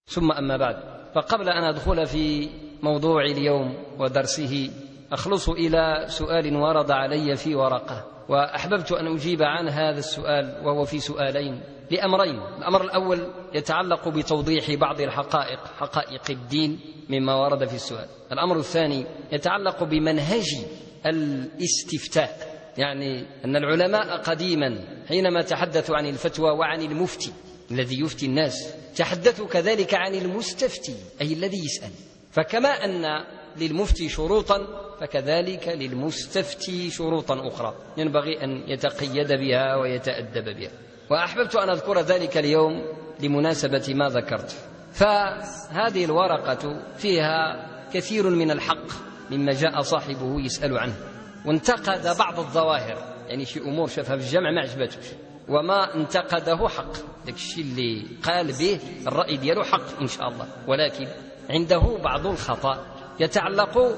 ثم أما بعد، فقبل أن أدخل في موضوع اليوم ودرسه أخلص إلى سؤال ورد علي في ورقة، وأحببت أن أجيب عن هذا السؤال، وهو في سؤالين لأمرين. الأمر الأول يتعلق بتوضيح بعض الحقائق، حقائق الدين مما ورد في السؤال. الأمر الثاني يتعلق بمنهج الاستفتاء، يعني أن العلماء قديما حينما تحدثوا عن الفتوى وعن المفتي الذي يفتي الناس تحدثوا كذلك عن المستفتي أي الذي يسأل، فكما أن للمفتي شروطا فكذلك للمستفتي شروطا أخرى ينبغي أن يتقيد بها ويتأدب بها، وأحببت أن أذكر ذلك اليوم لمناسبة ما ذكرت. فهذه الورقة فيها كثير من الحق مما جاء صاحبه يسأل عنه، وانتقد بعض الظواهر، يعني في أمور شافها في الجمع ما عجبتوش، وما انتقده حق، داك الشيء اللي قال به الرأي دياله حق إن شاء الله، ولكن عنده بعض الخطأ يتعلق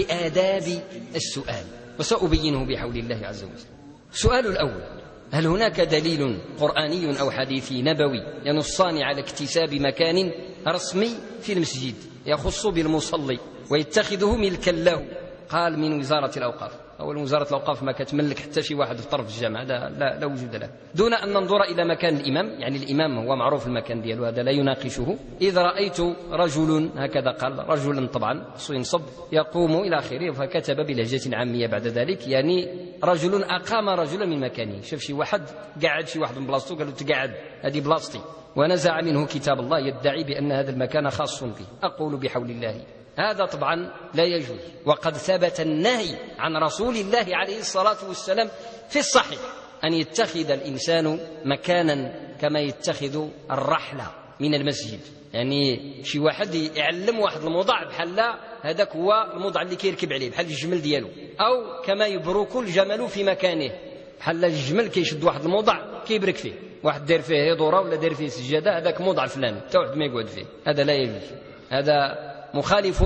بآداب السؤال، وسأبينه بحول الله عز وجل. السؤال الأول: هل هناك دليل قرآني أو حديثي نبوي ينصان على اكتساب مكان رسمي في المسجد يخص بالمصلي ويتخذه ملكا له؟ قال: من وزارة الأوقاف. أول وزارة الأوقاف ما كتملك حتى شي واحد في طرف الجامعة، لا وجود له، دون أن ننظر إلى مكان الإمام، يعني الإمام هو معروف المكان دياله، هذا لا يناقشه. إذ رأيت رجل، هكذا قال، رجلا طبعا ينصب يقوم إلى آخره، فكتب بلهجة عامية بعد ذلك، يعني رجل أقام رجلا من مكانه، شاف شي واحد قاعد شي واحد من بلاصتو قال له تقعد هذه بلاصتي، ونزع منه كتاب الله يدعي بأن هذا المكان خاص به. أقول بحول الله هذا طبعا لا يجوز، وقد ثبت النهي عن رسول الله عليه الصلاة والسلام في الصحيح أن يتخذ الإنسان مكانا كما يتخذ الرحلة من المسجد، يعني شي واحد يعلم واحد الموضع بحال هذاك هو الموضع اللي كيركب عليه بحال الجمل ديالو، أو كما يبرك الجمل في مكانه، بحال الجمل كيشد واحد الموضع كيبرك فيه، واحد دير فيه هضورة ولا دير فيه سجادة، هذاك موضع الفلاني حتى واحد ما يقعد فيه، هذا لا يجوز، هذا مخالف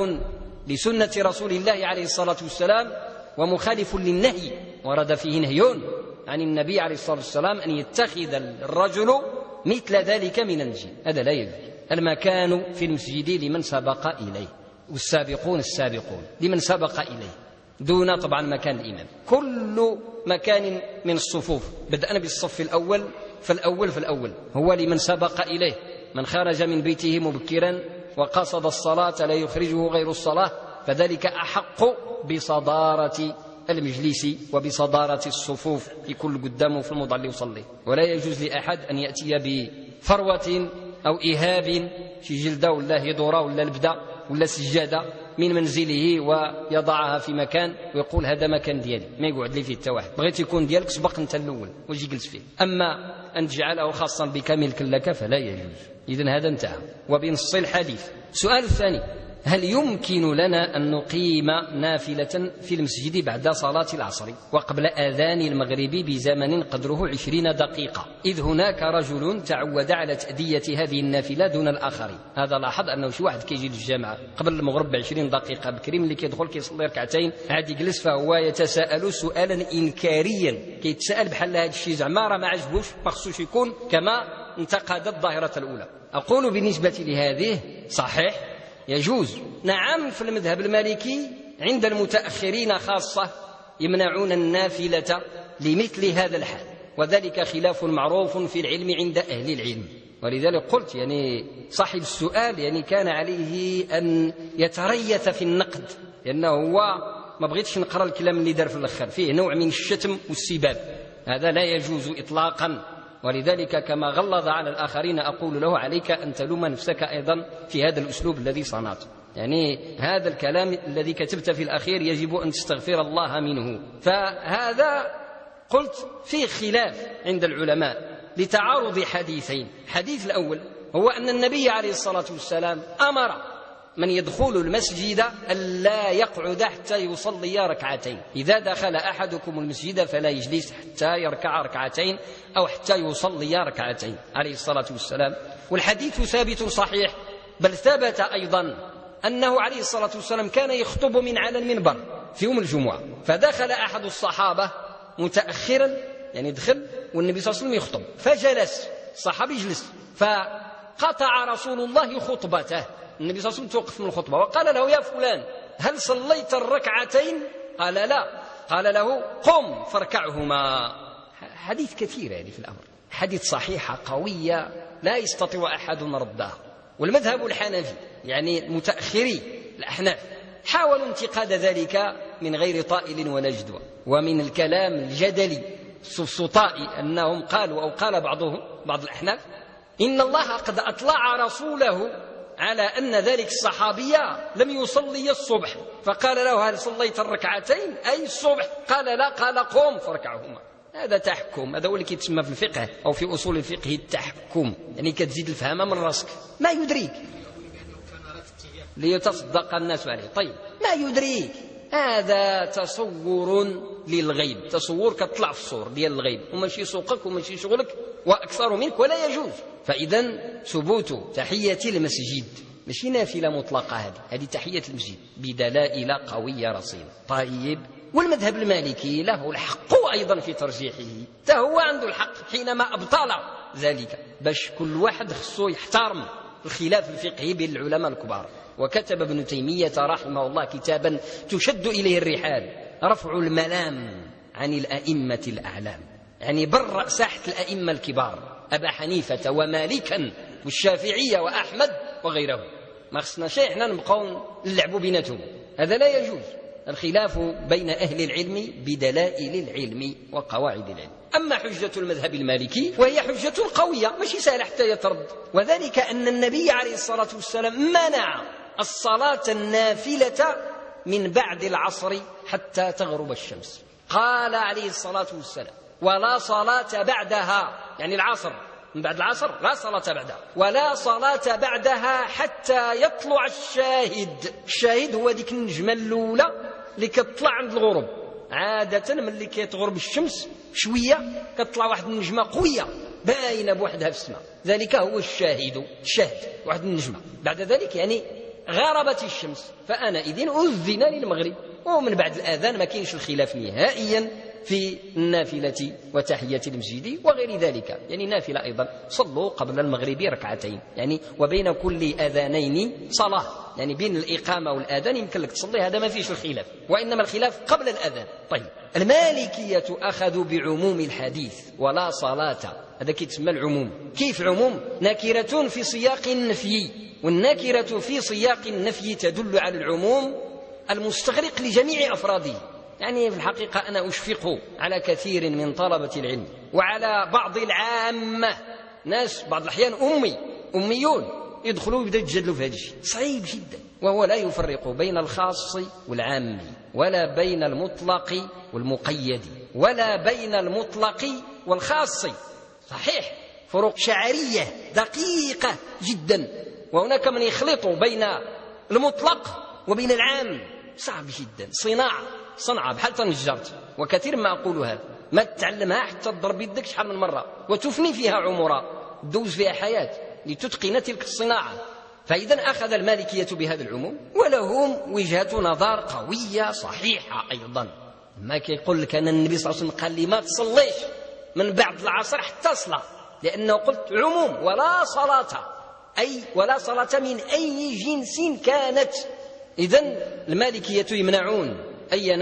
لسنة رسول الله عليه الصلاة والسلام، ومخالف للنهي، ورد فيه نهي عن النبي عليه الصلاة والسلام أن يتخذ الرجل مثل ذلك من المسجد، هذا لا يجوز. المكان في المسجد لمن سبق إليه، والسابقون السابقون لمن سبق إليه، دون طبعا مكان الإمام. كل مكان من الصفوف بدأنا بالصف الأول فالأول هو لمن سبق إليه، من خرج من بيته مبكرا وقصد الصلاة لا يخرجه غير الصلاة، فذلك أحق بصدارة المجلس وبصدارة الصفوف، يكون قدامه في الموضع اللي يصلي. ولا يجوز لأحد أن يأتي بفروة أو إهاب، شي جلدة ولا هدورة ولا لبدة ولا سجادة من منزله ويضعها في مكان ويقول هذا مكان ديالي، ما يقعد لي فيه حتى واحد، بغيت يكون ديالك سبق انت الأول واجي جلس فيه، أما أن تجعله خاصا بك ملك لك فلا يجوز. إذن هذا انتهى وبنص الحديث. السؤال الثاني: هل يمكن لنا أن نقيم نافلة في المسجد بعد صلاة العصر وقبل آذان المغرب بزمن قدره 20 دقيقة، إذ هناك رجل تعود على تأدية هذه النافلة دون الآخرين؟ هذا لاحظ أنه شي واحد كيجي للجامعة قبل المغرب ب20 دقيقة بكري، ملي كيدخل كيصلي ركعتين عاد يجلس، فهو يتساءل سؤالا إنكاريا، كيتساءل بحال هذا الشيء زعما راه ما عجبوش، ما خصوش يكون كما انتقد الظاهرة الأولى. أقول بالنسبة لهذه صحيح يجوز، نعم، في المذهب المالكي عند المتأخرين خاصة يمنعون النافلة لمثل هذا الحال، وذلك خلاف معروف في العلم عند أهل العلم. ولذلك قلت يعني صاحب السؤال يعني كان عليه أن يتريث في النقد، لأنه هو ما بغيتش نقرأ الكلام اللي دار في الأخر، فيه نوع من الشتم والسباب، هذا لا يجوز إطلاقا. ولذلك كما غلظ على الآخرين أقول له عليك أن تلوم نفسك أيضا في هذا الأسلوب الذي صنعته، يعني هذا الكلام الذي كتبت في الأخير يجب أن تستغفر الله منه. فهذا قلت فيه خلاف عند العلماء لتعارض حديثين. الحديث الأول هو أن النبي عليه الصلاة والسلام أمر من يدخل المسجد ألا يقعد حتى يصلي ركعتين، إذا دخل أحدكم المسجد فلا يجلس حتى يركع ركعتين أو حتى يصلي ركعتين عليه الصلاة والسلام. والحديث ثابت صحيح، بل ثبت أيضا أنه عليه الصلاة والسلام كان يخطب من على المنبر في يوم الجمعة، فدخل أحد الصحابة متأخرا، يعني دخل والنبي صلى الله عليه وسلم يخطب، فجلس الصحابي يجلس، قطع رسول الله خطبته. النبي صلى الله عليه وسلم توقف من الخطبة وقال له: يا فلان، هل صليت الركعتين؟ قال: لا. قال له: قم فاركعهما. حديث كثير هذه في الأمر، حديث صحيحة قوية لا يستطيع أحد ردها. والمذهب الحنفي يعني المتأخري الأحناف حاولوا انتقاد ذلك من غير طائل ولا جدوى، ومن الكلام الجدلي السفسطائي أنهم قالوا، أو قال بعض الأحناف، إن الله قد أطلع رسوله على أن ذلك الصحابي لم يصلي الصبح، فقال له: هل صليت الركعتين أي الصبح؟ قال: لا. قال: قم فاركعهما. هذا تحكم، هذا هو اللي يتسمى في الفقه أو في أصول الفقه التحكم، يعني كتزيد الفهمة من راسك، ما يدريك ليتصدق الناس عليه. طيب، ما يدريك، هذا تصور للغيب، تصور كتطلع في الصور ديال الغيب، وماشي سوقك وماشي شغلك وأكثر منك، ولا يجوز. فإذا ثبوت تحية المسجد ماشي نافلة مطلقة، هذه تحية المسجد بدلائل قوية رصينة. طيب، والمذهب المالكي له الحق أيضا في ترجيحه، هو عنده الحق حينما أبطل ذلك، باش كل واحد خصو يحترم الخلاف الفقهي بين العلماء الكبار. وكتب ابن تيمية رحمه الله كتابا تشد إليه الرحال، رفع الملام عن الأئمة الأعلام، يعني برأ ساحة الأئمة الكبار، أبا حنيفة ومالكا والشافعية وأحمد وغيره. ما خصنا شيء احنا نبقوا نلعبوا بيناتهم، هذا لا يجوز. الخلاف بين أهل العلم بدلائل العلم وقواعد العلم. أما حجة المذهب المالكي وهي حجة قوية ماشي سهلة حتى يترد، وذلك أن النبي عليه الصلاة والسلام منع الصلاة النافلة من بعد العصر حتى تغرب الشمس. قال عليه الصلاة والسلام: ولا صلاة بعدها، يعني العصر، من بعد العصر لا صلاة بعدها، ولا صلاة بعدها حتى يطلع الشاهد. الشاهد هو ديك النجمة الأولى اللي كتطلع عند الغروب. عادة ملي كتغرب الشمس شوية كتطلع واحد النجمة قوية باينة بوحدها في السماء، ذلك هو الشاهد، واحد النجمة. بعد ذلك يعني غربت الشمس، فأنا إذن أذن للمغرب. ومن بعد الآذان ما كاينش الخلاف نهائيا في النافلة وتحية المسجد وغير ذلك، يعني نافلة أيضا. صلوا قبل المغرب ركعتين، يعني وبين كل أذانين صلاة، يعني بين الإقامة والآذان يمكن لك تصلي، هذا ما فيش الخلاف، وإنما الخلاف قبل الأذان. طيب، المالكية أخذوا بعموم الحديث ولا صلاة، هذا كيتسمى العموم. كيف عموم؟ نكرة في سياق النفي، والنكرة في سياق النفي تدل على العموم المستغرق لجميع أفراده. يعني في الحقيقة أنا أشفق على كثير من طلبة العلم وعلى بعض العامة، ناس بعض الأحيان أميون يدخلوا ويبدأوا يتجادلوا في هذا الشيء، صعيب جدا. وهو لا يفرق بين الخاص والعام، ولا بين المطلق والمقيد، ولا بين المطلق والخاص. صحيح فروق شعرية دقيقة جدا، وهناك من يخلط بين المطلق وبين العام، صعب جدا. صنعة بحال تنجرت، وكثير ما أقول هذا، ما تتعلمها حتى تضرب يدك شحال من مرة وتفني فيها عمرها، تدوز فيها حياة لتتقن تلك الصناعة. فإذا أخذ المالكية بهذا العموم، ولهم وجهة نظر قوية صحيحة أيضا. ما كيقول لك أن النبي صلى الله عليه وسلم قال لي ما تصليش من بعد العصر حتى صلاة، لأنه قلت عموم ولا صلاة، أي ولا صلاة من أي جنس كانت. إذن المالكية يمنعون أي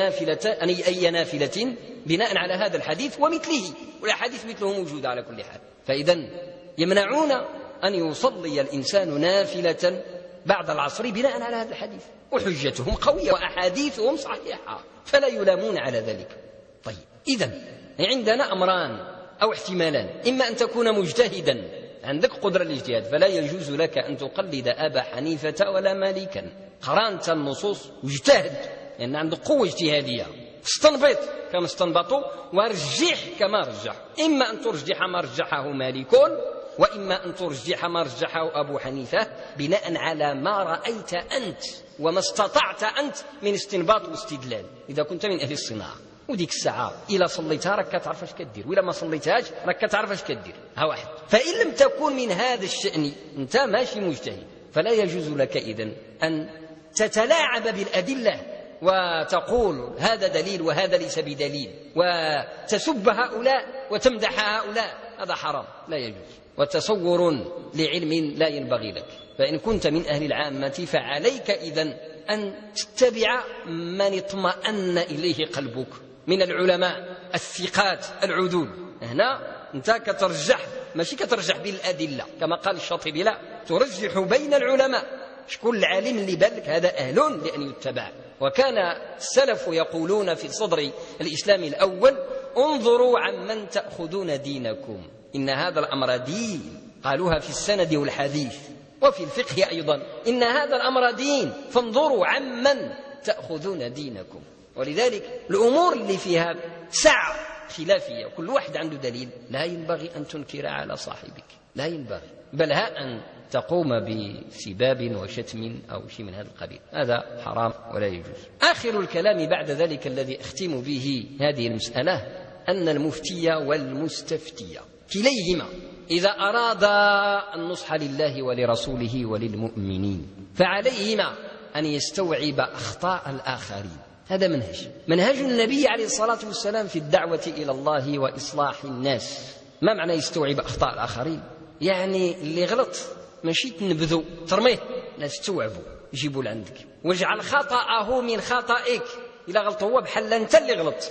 نافلة بناء على هذا الحديث ومثله، والأحاديث مثله موجودة على كل حال. فإذن يمنعون أن يصلي الإنسان نافلة بعد العصر بناء على هذا الحديث، وحجتهم قوية وأحاديثهم صحيحة، فلا يلامون على ذلك. طيب، إذن عندنا أمران أو احتمالان: إما أن تكون مجتهدا عندك قدرة الاجتهاد، فلا يجوز لك أن تقلد أبا حنيفة ولا مالكا، قرانت النصوص واجتهد لأن عندك قوة اجتهادية، استنبط كما استنبطوا ورجح كما رجح. إما أن ترجح ما رجحه مالك، وإما أن ترجح ما رجحه أبو حنيفة بناء على ما رأيت أنت وما استطعت أنت من استنباط واستدلال، إذا كنت من أهل الصناعة. وديك الساعة إلا صليتها راك تعرف اش كدير، وإلا ما صليتهاش راك تعرف اش كدير. ها واحد. فإن لم تكن من هذا الشأن، أنت ماشي مجتهد، فلا يجوز لك إذن أن تتلاعب بالأدلة وتقول هذا دليل وهذا ليس بدليل، وتسب هؤلاء وتمدح هؤلاء، هذا حرام، لا يجوز. وتصور لعلم لا ينبغي لك. فإن كنت من أهل العامة فعليك إذن أن تتبع من اطمأن إليه قلبك من العلماء الثقات العدول. هنا أنت كترجح، ماشي كترجح بالأدلة كما قال الشاطبي، لا، ترجح بين العلماء. شكون العالم اللي بالك هذا أهل لأن يتبع. وكان السلف يقولون في صدر الإسلام الأول: انظروا عمن تأخذون دينكم، إن هذا الأمر دين. قالوها في السند والحديث وفي الفقه أيضا، إن هذا الأمر دين فانظروا عمن تأخذون دينكم. ولذلك الأمور اللي فيها سعة خلافية وكل واحد عنده دليل لا ينبغي أن تنكر على صاحبك، لا ينبغي، بل أن تقوم بسباب وشتم أو شيء من هذا القبيل، هذا حرام ولا يجوز. آخر الكلام بعد ذلك الذي أختم به هذه المسألة أن المفتي والمستفتي كليهما إذا أراد النصح لله ولرسوله وللمؤمنين فعليهما أن يستوعب أخطاء الآخرين. هذا منهج النبي عليه الصلاة والسلام في الدعوة إلى الله وإصلاح الناس. ما معنى يستوعب أخطاء الآخرين؟ يعني اللي غلط ماشي تنبذوا ترميه، لا تستوعبوا يجيبوا لعندك، واجعل خطأه من خطأك. إذا غلط هو بحال أنت اللي غلط،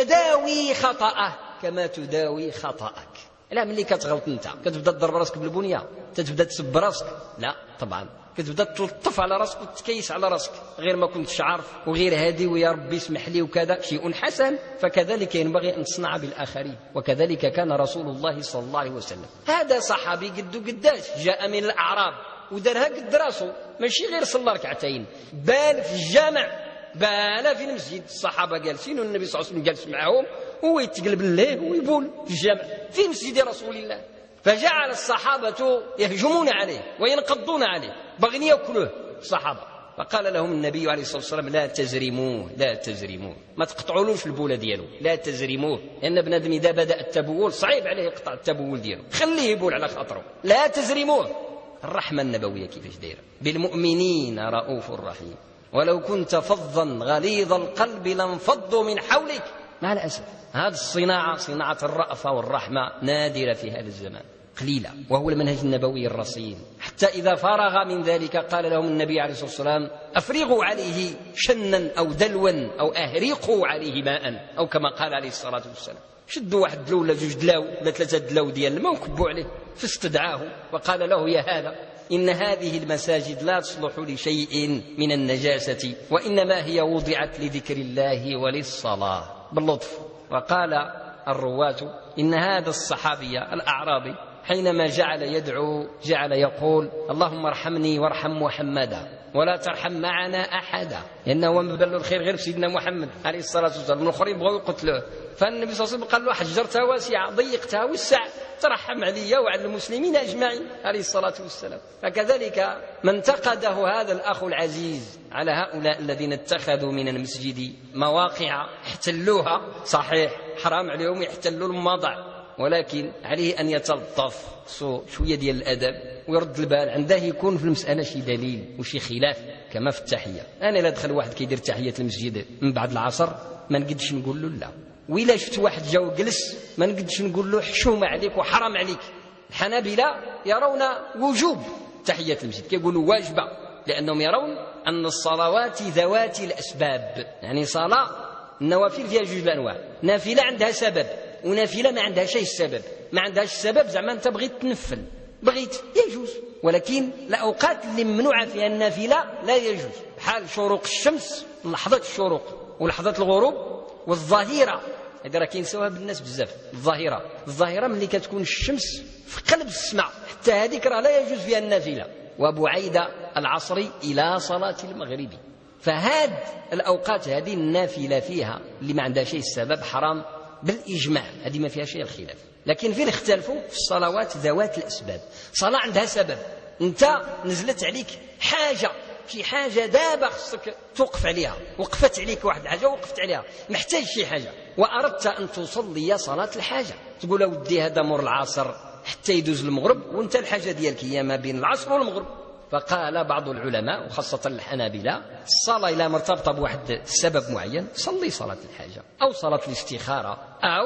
فداوي خطأه كما تداوي خطأك. لا، ملي كتغلط انت كتبدا تضرب راسك بالبنيه، تبدا تسب راسك، لا طبعا، كتبدا تلطف على راسك وتكيس على راسك غير ما كنتش عارف وغير هادي ويا ربي اسمح لي وكذا، شيء حسن. فكذلك ينبغي أن تصنع بالآخرين، وكذلك كان رسول الله صلى الله عليه وسلم. هذا صحابي قداش جاء من الأعراب ودارها قد راسه، ماشي غير صلى ركعتين، بال في الجامع، بال في المسجد، الصحابة جالسين والنبي صلى الله عليه وسلم جالس معهم، هو يتقلب الليل ويبول في الجامع في مسجد رسول الله. فجعل الصحابة يهجمون عليه وينقضون عليه، بغين يأكلوه الصحابة. فقال لهم النبي عليه الصلاة والسلام: لا تزرموه، لا تزرموه، ما تقطعولوش البولة ديالو، لا تزرموه، لأن بنادم إذا بدأ التبول صعيب عليه يقطع التبول ديالو، خليه يبول على خاطره، لا تزرموه. الرحمة النبوية كيفاش دايرة؟ بالمؤمنين رؤوف رحيم، ولو كنت فظا غليظ القلب لانفضوا من حولك. مع الأسف هذه الصناعة، صناعة الرأفة والرحمة، نادرة في هذا الزمان، قليلة، وهو المنهج النبوي الرصين. حتى إذا فرغ من ذلك قال لهم النبي عليه الصلاة والسلام: أفرغوا عليه شنا أو دلوا أو أهرقوا عليه ماء، أو كما قال عليه الصلاة والسلام. شدوا واحد دلو ولا جوج دلاو ولا ثلاثة دلاو ديال الماء وكبوا عليه، فاستدعاه وقال له: يا هذا، إن هذه المساجد لا تصلح لشيء من النجاسة، وإنما هي وضعت لذكر الله وللصلاة، باللطف. وقال الرواة إن هذا الصحابي الأعرابي حينما جعل يدعو جعل يقول: اللهم ارحمني وارحم محمدا ولا ترحم معنا أحدا، لأنه ما بلوا الخير غير سيدنا محمد عليه الصلاة والسلام، الآخرين بغوا يقتلوه. فالنبي صلى الله عليه وسلم قال له: حجرتها واسعة، ضيقتها وسع، ترحم علي وعلى المسلمين أجمعين عليه الصلاة والسلام. فكذلك ما انتقده هذا الأخ العزيز على هؤلاء الذين اتخذوا من المسجد مواقع احتلوها، صحيح حرام عليهم يحتلوا المواضع، ولكن عليه أن يتلطف شوية ديال الأدب ويرد البال، عنده يكون في المسألة شي دليل وشي خلاف، كما في التحية. أنا لا دخل واحد كيدير تحية المسجد من بعد العصر ما نقدش نقول له لا، وإلا شفت واحد جا وجلس ما نقدش نقول له حشوم عليك وحرام عليك. الحنابلة يرون وجوب تحية المسجد، كيقولوا واجبة، لأنهم يرون أن الصلوات ذوات الأسباب، يعني صلاة النوافل فيها جوج الأنواع، نافلة عندها سبب ونافلة ما عندها شيء السبب، ما عندهاش السبب زعما أنت بغيت تنفل بغيت يجوز، ولكن الأوقات اللي ممنوعة فيها النافلة لا يجوز، بحال شروق الشمس، لحظة الشروق ولحظة الغروب والظهيرة. هذا راه كينسوها بالناس بزاف، الظاهرة ملي كتكون الشمس في قلب السماء، حتى هذيك راه لا يجوز فيها النافلة. وبعيدة العصر إلى صلاة المغرب، فهاد الأوقات هذه النافلة فيها اللي ما عندها شيء السبب حرام بالإجماع، هذه ما فيها شيء الخلاف. لكن فين اختلفوا؟ في الصلوات ذوات الأسباب، صلاة عندها سبب، أنت نزلت عليك حاجة، شي حاجة دابا خصك توقف عليها، وقفت عليك واحد حاجة وقفت عليها، محتاج شي حاجة وأردت أن تصلي صلاة الحاجة، تقول ودي هذا مر العصر حتى يدوز المغرب وانت الحاجة ديالك هي ما بين العصر والمغرب. فقال بعض العلماء وخاصة الحنابلة: الصلاة إلى مرتبطة بواحد السبب معين، صلي صلاة الحاجة أو صلاة الاستخارة أو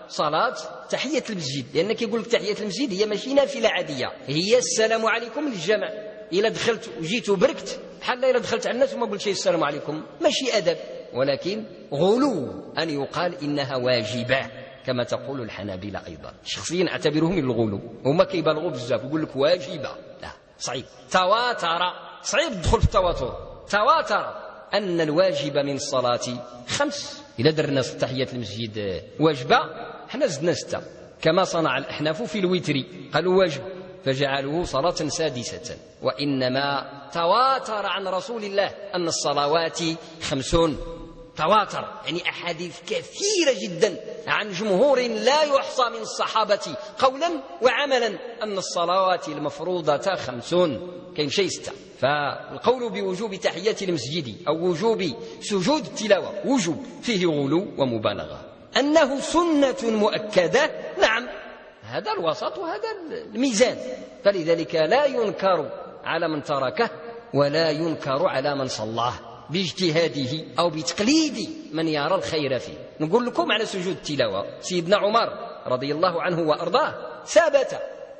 صلاة تحية المسجد، لأنك يقول لك تحية المسجد هي ماشي نافلة عادية، هي السلام عليكم للجمع. إلا دخلت وجيت وبركت بحال إلا دخلت على الناس وما قلت شيء السلام عليكم، ماشي أدب، ولكن غلو أن يقال إنها واجبة كما تقول الحنابلة. أيضا شخصيا أعتبرهم من الغلو، هما كيبالغوا بزاف، يقول لك واجبة، لا صعيب. تواتر، صعيب تدخل في التواتر. تواتر أن الواجب من الصلاة 5. إذا درنا تحية المسجد واجبة احنا زدنا 6 كما صنع الأحناف في الوتر، قالوا واجب فجعلوه صلاة سادسة. وإنما تواتر عن رسول الله أن الصلوات 50. تواتر يعني أحاديث كثيرة جدا عن جمهور لا يحصى من الصحابة قولا وعملا أن الصلوات المفروضة 50، كاين شيء 6. فالقول بوجوب تحية المسجد أو وجوب سجود التلاوة وجوب فيه غلو ومبالغة. أنه سنة مؤكدة، نعم، هذا الوسط وهذا الميزان، فلذلك لا ينكر على من تركه ولا ينكر على من صلاه باجتهاده أو بتقليد من يرى الخير فيه. نقول لكم على سجود التلاوة، سيدنا عمر رضي الله عنه وأرضاه ثبت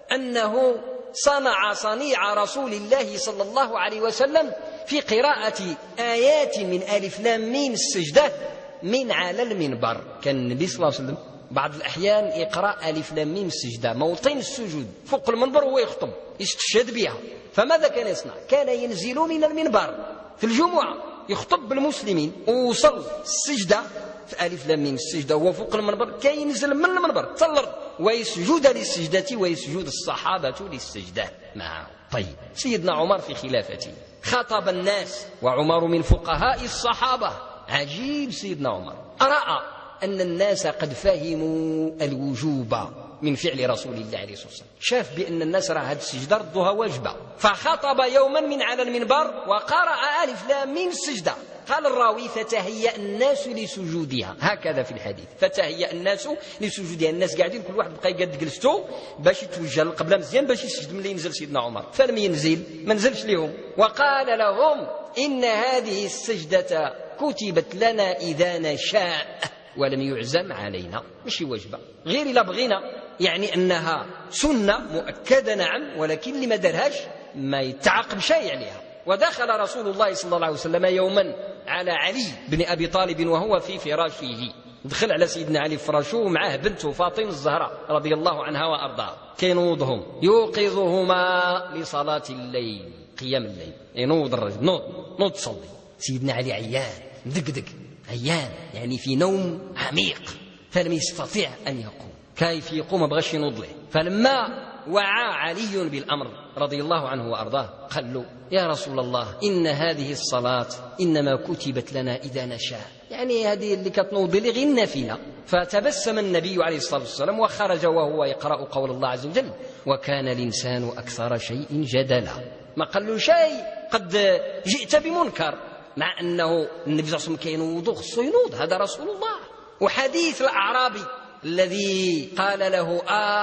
أنه صنع صنيع رسول الله صلى الله عليه وسلم في قراءة آيات من ألف لام ميم السجدة من على المنبر. كان النبي صلى الله عليه وسلم بعض الأحيان يقرأ ألف لام ميم السجدة موطن السجود فوق المنبر وهو يخطب يستشهد بها. فماذا كان يصنع؟ كان ينزل من المنبر في الجمعة يخطب بالمسلمين ووصل السجدة في ألف لام ميم السجدة وهو فوق المنبر، كان ينزل من المنبر تلر ويسجد للسجدة ويسجد الصحابة للسجدة معه. طيب سيدنا عمر في خلافته خطب الناس وعمر من فقهاء الصحابة، عجيب سيدنا عمر رأى أن الناس قد فهموا الوجوب من فعل رسول الله عليه الصلاة والسلام، شاف بأن الناس راه هذه السجدة ردوها واجبة، فخطب يوما من على المنبر وقرأ ألف لام ميم السجدة. قال الراوي فتهيأ الناس لسجودها، هكذا في الحديث فتهيأ الناس لسجودها، الناس قاعدين كل واحد بقى يقد جلسته باش يتوجه قبل مزيان باش يسجد ملي ينزل سيدنا عمر. فلم ينزل، ما نزلش لهم، وقال لهم إن هذه السجدة كتبت لنا إذا نشاء ولم يعزم علينا، مش واجبة غير إلا بغينا، يعني أنها سنة مؤكدة نعم، ولكن لما درهاش ما يتعاقب شيء عليها. ودخل رسول الله صلى الله عليه وسلم يوما على علي بن أبي طالب وهو في فراشه، دخل على سيدنا علي فراشه ومعه بنته فاطمة الزهراء رضي الله عنها وأرضاها، كينوضهم يوقظهما لصلاة الليل، قيام الليل، ينوض الرجل نوض تصلي. سيدنا علي عيان دقدق عيان، يعني في نوم عميق، فلم يستطيع أن يقوم، كيف يقوم بغش ينوض له. فلما وعى علي بالأمر رضي الله عنه وأرضاه قال له يا رسول الله إن هذه الصلاة إنما كتبت لنا إذا نشاء، يعني هذه اللي كتنوض لي غير نافلة. فتبسم النبي عليه الصلاة والسلام وخرج وهو يقرأ قول الله عز وجل وكان الإنسان أكثر شيء جدلا. ما قال له شيء قد جئت بمنكر، مع أنه النبي صلى الله عليه وسلم كينوض خصو ينوض، هذا رسول الله. وحديث الأعرابي الذي قال له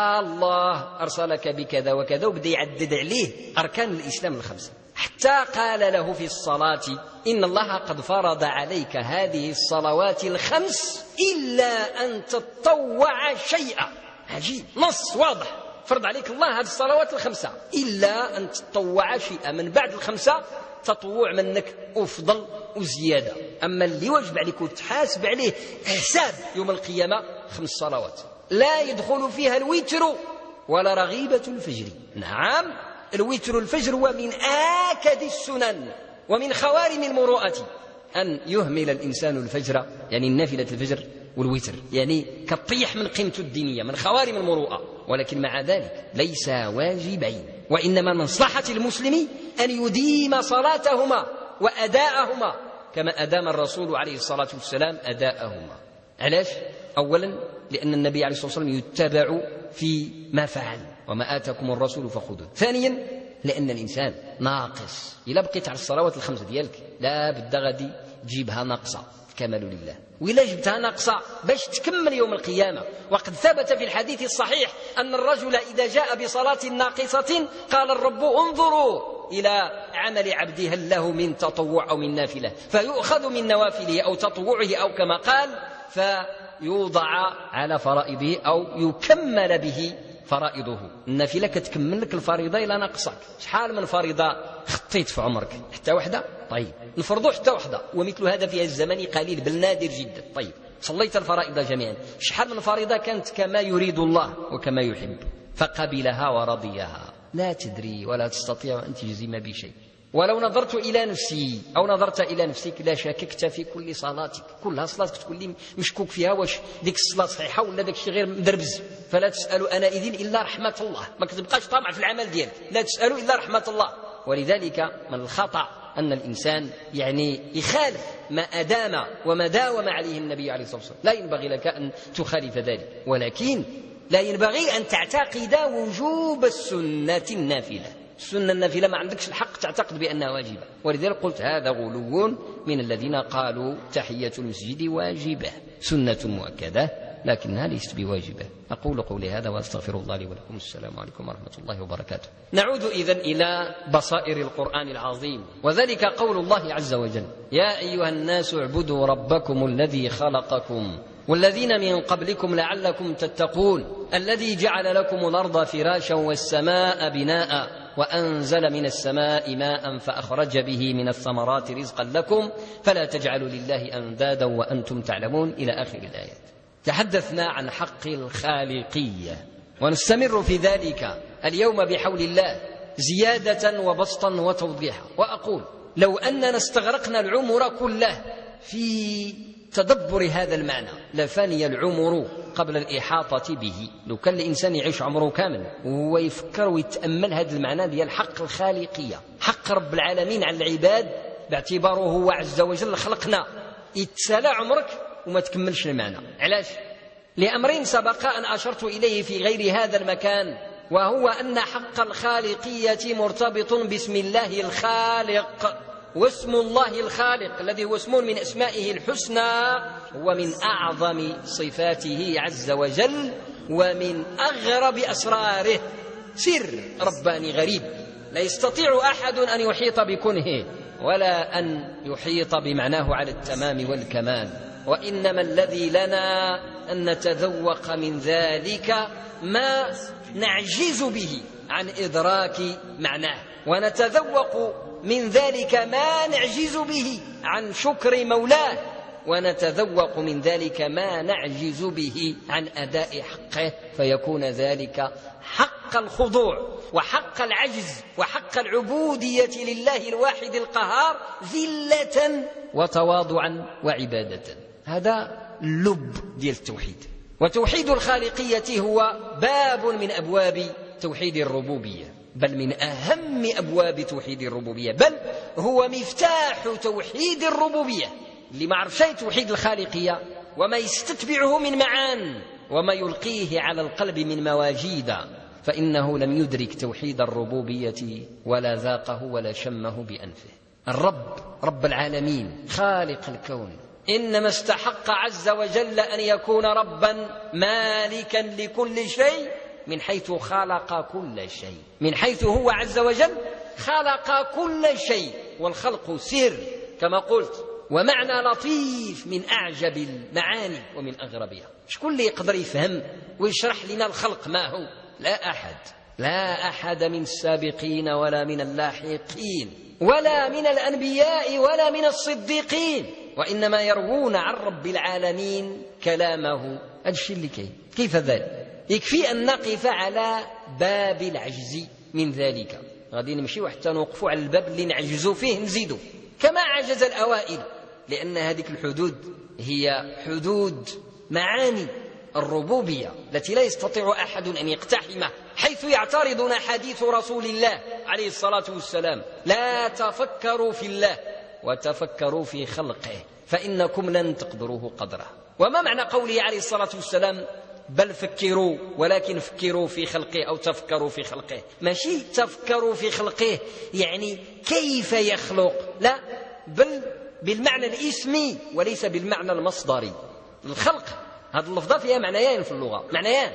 الله أرسلك بكذا وكذا وبدأ يعدد عليه أركان الإسلام 5، حتى قال له في الصلاة إن الله قد فرض عليك هذه الصلوات 5 إلا أن تتطوع شيئا. عجيب، نص واضح، فرض عليك الله هذه الصلوات 5 إلا أن تتطوع شيئا، من بعد 5 تطوع منك أفضل وزيادة، أما اللي وجب عليك وتحاسب عليه حساب يوم القيامة 5 صلوات لا يدخل فيها الوتر ولا رغيبة الفجر. نعم الوتر الفجر هو من آكد السنن ومن خوارم المروءة، أن يهمل الإنسان الفجر يعني النافلة الفجر والوتر، يعني كالطيح من قيمته الدينية من خوارم المروءة، ولكن مع ذلك ليس واجبين، وإنما من مصلحة المسلم أن يديم صلاتهما وأداءهما كما أدام الرسول عليه الصلاة والسلام أداءهما. علاش؟ أولا لأن النبي عليه الصلاة والسلام يتبع في ما فعل وما آتاكم الرسول فخذوه. ثانيا لأن الإنسان ناقص، إلا بقيت على الصلوات 5 ديالك لا بد غادي تجيبها ناقصة، كمال لله، وإلا جبتها ناقصة باش تكمل يوم القيامة. وقد ثبت في الحديث الصحيح أن الرجل إذا جاء بصلاة ناقصة قال الرب انظروا إلى عمل عبدي هل له من تطوع أو من نافلة، فيؤخذ من نوافله أو تطوعه أو كما قال يوضع على فرائضه أو يكمل به فرائضه. النافلة كتكمل لك الفريضة إلى نقصك. شحال من فريضة خطيت في عمرك؟ حتى وحدة؟ طيب نفرضوا حتى وحدة، ومثل هذا في الزمن قليل بل نادر جدا. طيب صليت الفرائض جميعا، شحال من فريضة كانت كما يريد الله وكما يحب فقبلها ورضيها؟ لا تدري ولا تستطيع أن تجزم بشيء. ولو نظرت إلى نفسي أو نظرت إلى نفسك لا شككت في كل صلاتك، كلها صلاتك تقول لي مشكوك فيها، واش ديك الصلاة صحيحة ولا داك الشيء غير مدربز. فلا تسأل أنا إذن إلا رحمة الله، ما كتبقاش طامع في العمل ديالك، لا تسأل إلا رحمة الله. ولذلك من الخطأ أن الإنسان يخالف ما أدام وما داوم عليه النبي عليه الصلاة والسلام. لا ينبغي لك أن تخالف ذلك، ولكن لا ينبغي أن تعتقد وجوب السنة النافلة. السنة النافلة ما عندكش الحق تعتقد بأنها واجبة، ولذلك قلت هذا غلو من الذين قالوا تحية المسجد واجبة، سنة مؤكدة لكنها ليست بواجبة. أقول قولي هذا وأستغفر الله لي ولكم. السلام عليكم ورحمة الله وبركاته. نعود إذن إلى بصائر القرآن العظيم، وذلك قول الله عز وجل: يا أيها الناس اعبدوا ربكم الذي خلقكم والذين من قبلكم لعلكم تتقون الذي جعل لكم الأرض فراشا والسماء بناء وأنزل من السماء ماء فأخرج به من الثمرات رزقا لكم فلا تجعلوا لله أندادا وأنتم تعلمون إلى آخر الآيات. تحدثنا عن حق الخالقية ونستمر في ذلك اليوم بحول الله زيادة وبسطا وتوضيحا. وأقول لو أننا استغرقنا العمر كله في تدبر هذا المعنى لفاني العمر قبل الإحاطة به. لو كان الإنسان يعيش عمره كامل وهو يفكر ويتأمل هذا المعنى ديال حق الخالقية، حق رب العالمين على العباد باعتباره هو عز وجل خلقنا، يتسالى عمرك وما تكملش المعنى. علاش؟ لأمرين سبق أن أشرت إليه في غير هذا المكان، وهو أن حق الخالقية مرتبط باسم الله الخالق، واسم الله الخالق الذي هو اسم من أسمائه الحسنى هو من أعظم صفاته عز وجل ومن أغرب أسراره، سر رباني غريب لا يستطيع أحد أن يحيط بكنهه ولا أن يحيط بمعناه على التمام والكمال. وإنما الذي لنا أن نتذوق من ذلك ما نعجز به عن إدراك معناه، ونتذوق من ذلك ما نعجز به عن شكر مولاه، ونتذوق من ذلك ما نعجز به عن أداء حقه، فيكون ذلك حق الخضوع وحق العجز وحق العبودية لله الواحد القهار ذلة وتواضعا وعبادة. هذا اللب ديال التوحيد. وتوحيد الخالقية هو باب من أبواب توحيد الربوبية، بل من أهم أبواب توحيد الربوبية، بل هو مفتاح توحيد الربوبية. اللي ما عرف شيء توحيد الخالقية وما يستتبعه من معان وما يلقيه على القلب من مواجيد فإنه لم يدرك توحيد الربوبية ولا ذاقه ولا شمه بأنفه. الرب رب العالمين خالق الكون إنما استحق عز وجل أن يكون ربا مالكا لكل شيء من حيث خلق كل شيء، من حيث هو عز وجل خلق كل شيء، والخلق سر كما قلت ومعنى لطيف من أعجب المعاني ومن أغربها. شكون اللي يقدر يفهم ويشرح لنا الخلق ما هو؟ لا أحد، لا أحد من السابقين ولا من اللاحقين ولا من الأنبياء ولا من الصديقين، وإنما يروون عن رب العالمين كلامه. هذا الشيء اللي كيف ذلك؟ يكفي أن نقف على باب العجز من ذلك. غادي نمشي حتى نوقفوا على الباب اللي نعجزوا فيه نزيدوا كما عجز الأوائل، لأن هذه الحدود هي حدود معاني الربوبية التي لا يستطيع أحد أن يقتحمها، حيث يعترضنا حديث رسول الله عليه الصلاة والسلام: لا تفكروا في الله وتفكروا في خلقه فإنكم لن تقدروه قدره. وما معنى قوله عليه الصلاة والسلام بل فكروا ولكن فكروا في خلقه أو تفكروا في خلقه؟ ماشي تفكروا في خلقه يعني كيف يخلق، لا، بل بالمعنى الاسمي وليس بالمعنى المصدري. الخلق هذه اللفظة فيها معنيان في اللغة،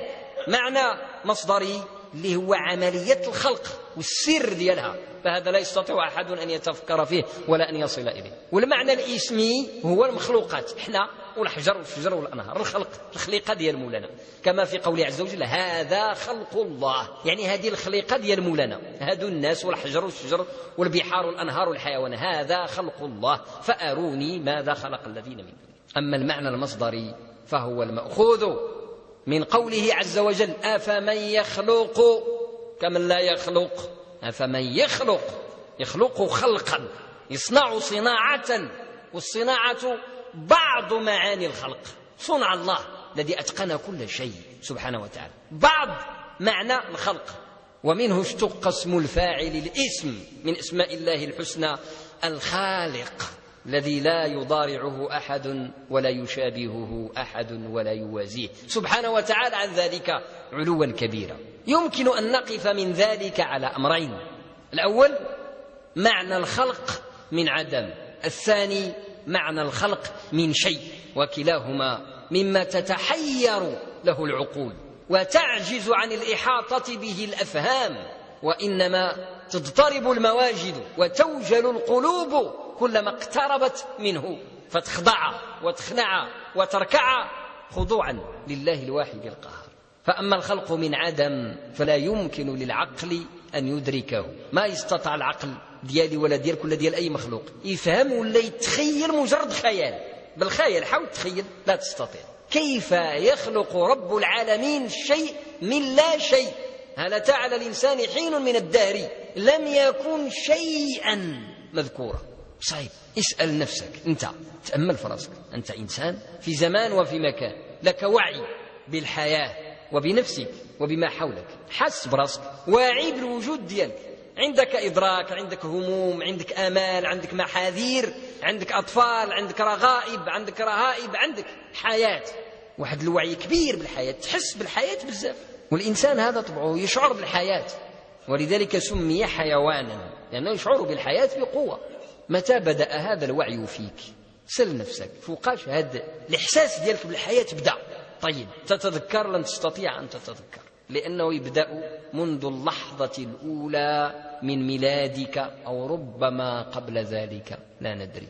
معنى مصدري اللي هو عملية الخلق والسر ديالها، فهذا لا يستطيع أحد أن يتفكر فيه ولا أن يصل إليه. والمعنى الاسمي هو المخلوقات، إحنا والحجر والشجر والأنهار، الخليقة ديال مولانا، كما في قوله عز وجل هذا خلق الله، يعني هذه الخليقة ديال مولانا، هادو الناس والحجر والشجر والبحار والأنهار والحيوان، هذا خلق الله فأروني ماذا خلق الذين من دونه. أما المعنى المصدري فهو المأخوذ من قوله عز وجل أفمن يخلق كمن لا يخلق، أفمن يخلق خلقا، يصنع صناعة، والصناعة بعض معاني الخلق، صنع الله الذي أتقن كل شيء سبحانه وتعالى، بعض معنى الخلق، ومنه اشتق اسم الفاعل الاسم من اسماء الله الحسنى الخالق الذي لا يضارعه أحد ولا يشابهه أحد ولا يوازيه سبحانه وتعالى عن ذلك علوا كبيرا. يمكن أن نقف من ذلك على أمرين: الأول معنى الخلق من عدم، الثاني معنى الخلق من شيء، وكلاهما مما تتحير له العقول وتعجز عن الإحاطة به الأفهام، وإنما تضطرب المواجد وتوجل القلوب كلما اقتربت منه، فتخضع وتخنع وتركع خضوعا لله الواحد القهار. فأما الخلق من عدم فلا يمكن للعقل أن يدركه، ما يستطيع العقل ديالي ولا ديالك ولا ديال أي مخلوق يفهم ولا يتخيل، مجرد خيال، بالخيال حاول تخيل لا تستطيع. كيف يخلق رب العالمين شيء من لا شيء؟ هل أتى على الإنسان حين من الدهر لم يكن شيئا مذكورا؟ صعب. اسأل نفسك، أنت تأمل في رأسك، أنت إنسان في زمان وفي مكان، لك وعي بالحياة وبنفسك وبما حولك، حس برأسك، واعي بالوجود ديالك، عندك إدراك، عندك هموم، عندك آمال، عندك محاذير، عندك أطفال، عندك رغائب، عندك رهائب، عندك حياة، واحد الوعي كبير بالحياة، تحس بالحياة بزاف. والإنسان هذا طبعه يشعر بالحياة، ولذلك سمي حيوانا لأنه يشعر بالحياة بقوة. متى بدأ هذا الوعي فيك؟ سل نفسك فوقاش هذا الإحساس ديالك بالحياة بدأ. طيب تتذكر؟ لن تستطيع أن تتذكر، لأنه يبدأ منذ اللحظة الأولى من ميلادك أو ربما قبل ذلك لا ندري،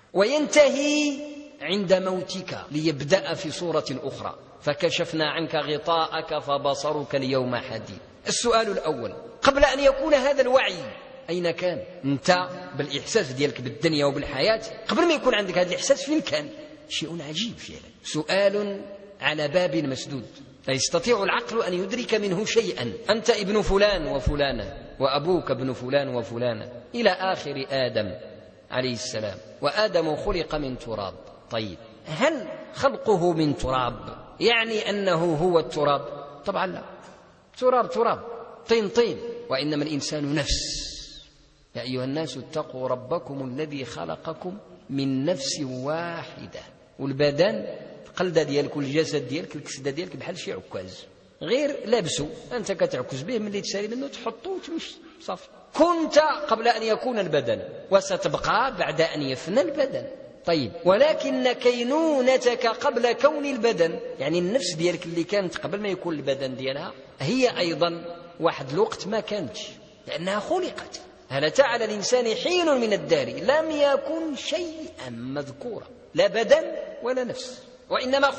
وينتهي عند موتك ليبدأ في صورة أخرى، فكشفنا عنك غطاءك فبصرك اليوم حديد. السؤال الأول: قبل أن يكون هذا الوعي أين كان؟ أنت بالإحساس ديالك بالدنيا وبالحياة قبل ما يكون عندك هذا الإحساس فين كان؟ شيء عجيب فعلا، سؤال على باب مسدود لا يستطيع العقل أن يدرك منه شيئا. أنت ابن فلان وفلانة، وأبوك ابن فلان وفلانة، إلى آخر آدم عليه السلام، وآدم خلق من تراب. طيب هل خلقه من تراب يعني أنه هو التراب؟ طبعا لا، تراب، طين، وإنما الإنسان نفس. يا أيها الناس اتقوا ربكم الذي خلقكم من نفس واحدة، والبدن القلدة ديالك والجسد ديالك الكسدة ديالك بحال شي عكاز غير لابسو، أنت كتعكز به، ملي تسالي منه تحطه وتمشي صافي. كنت قبل أن يكون البدن وستبقى بعد أن يفنى البدن. طيب ولكن كينونتك قبل كون البدن، يعني النفس ديالك اللي كانت قبل ما يكون البدن ديالها هي أيضا واحد الوقت ما كانتش، لأنها خلقت. هل أتى على الإنسان حين من الدهر لم يكن شيئا مذكورا، لا بدن ولا نفس، وإنما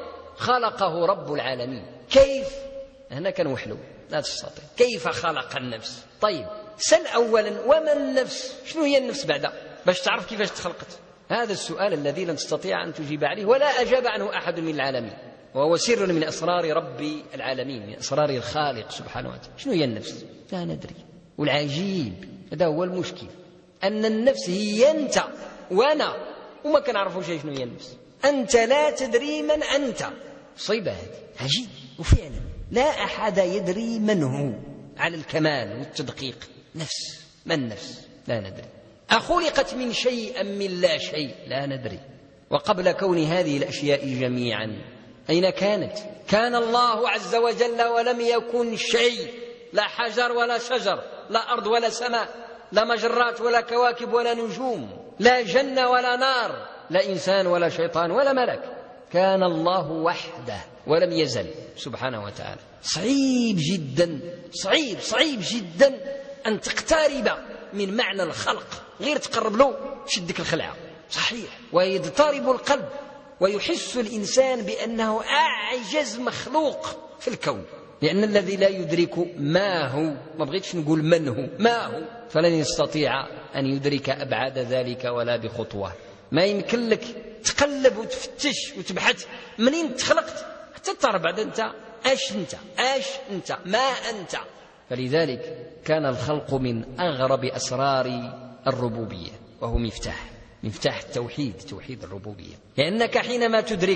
خلقه رب العالمين. كيف؟ هنا كان وحده لا تستطيع. كيف خلق النفس؟ طيب سل أولا وما النفس؟ شنو هي النفس بعد باش تعرف كيفاش تخلقت؟ هذا السؤال الذي لن تستطيع أن تجيب عليه ولا أجاب عنه أحد من العالمين، وهو سر من أسرار رب العالمين، من أسرار الخالق سبحانه وتعالى. شنو هي النفس؟ لا ندري. والعجيب هذا هو المشكل، أن النفس هي أنت وأنا، وما كنعرفوا شنو هي النفس. أنت لا تدري من أنت، صيبة هذه عجيب. وفعلا لا أحد يدري من هو على الكمال والتدقيق. نفس، ما النفس؟ لا ندري. أخلقت من شيء من لا شيء؟ لا ندري. وقبل كون هذه الأشياء جميعا أين كانت؟ كان الله عز وجل ولم يكن شيء، لا حجر ولا شجر، لا أرض ولا سماء، لا مجرات ولا كواكب ولا نجوم، لا جنة ولا نار، لا إنسان ولا شيطان ولا ملك. كان الله وحده ولم يزل سبحانه وتعالى. صعيب جدا أن تقترب من معنى الخلق، غير تقرب له تشدك الخلعة، صحيح، ويضطرب القلب ويحس الإنسان بأنه أعجز مخلوق في الكون، لأن الذي لا يدرك ما هو، ما بغيتش نقول من هو، ما هو، فلن يستطيع أن يدرك أبعاد ذلك ولا بخطوة. ما يمكن لك تقلب وتفتش وتبحث منين تخلقت حتى ترى بعد أنت ايش انت ما انت. فلذلك كان الخلق من أغرب أسرار الربوبية، وهو مفتاح التوحيد، توحيد الربوبية. لأنك حينما تدرك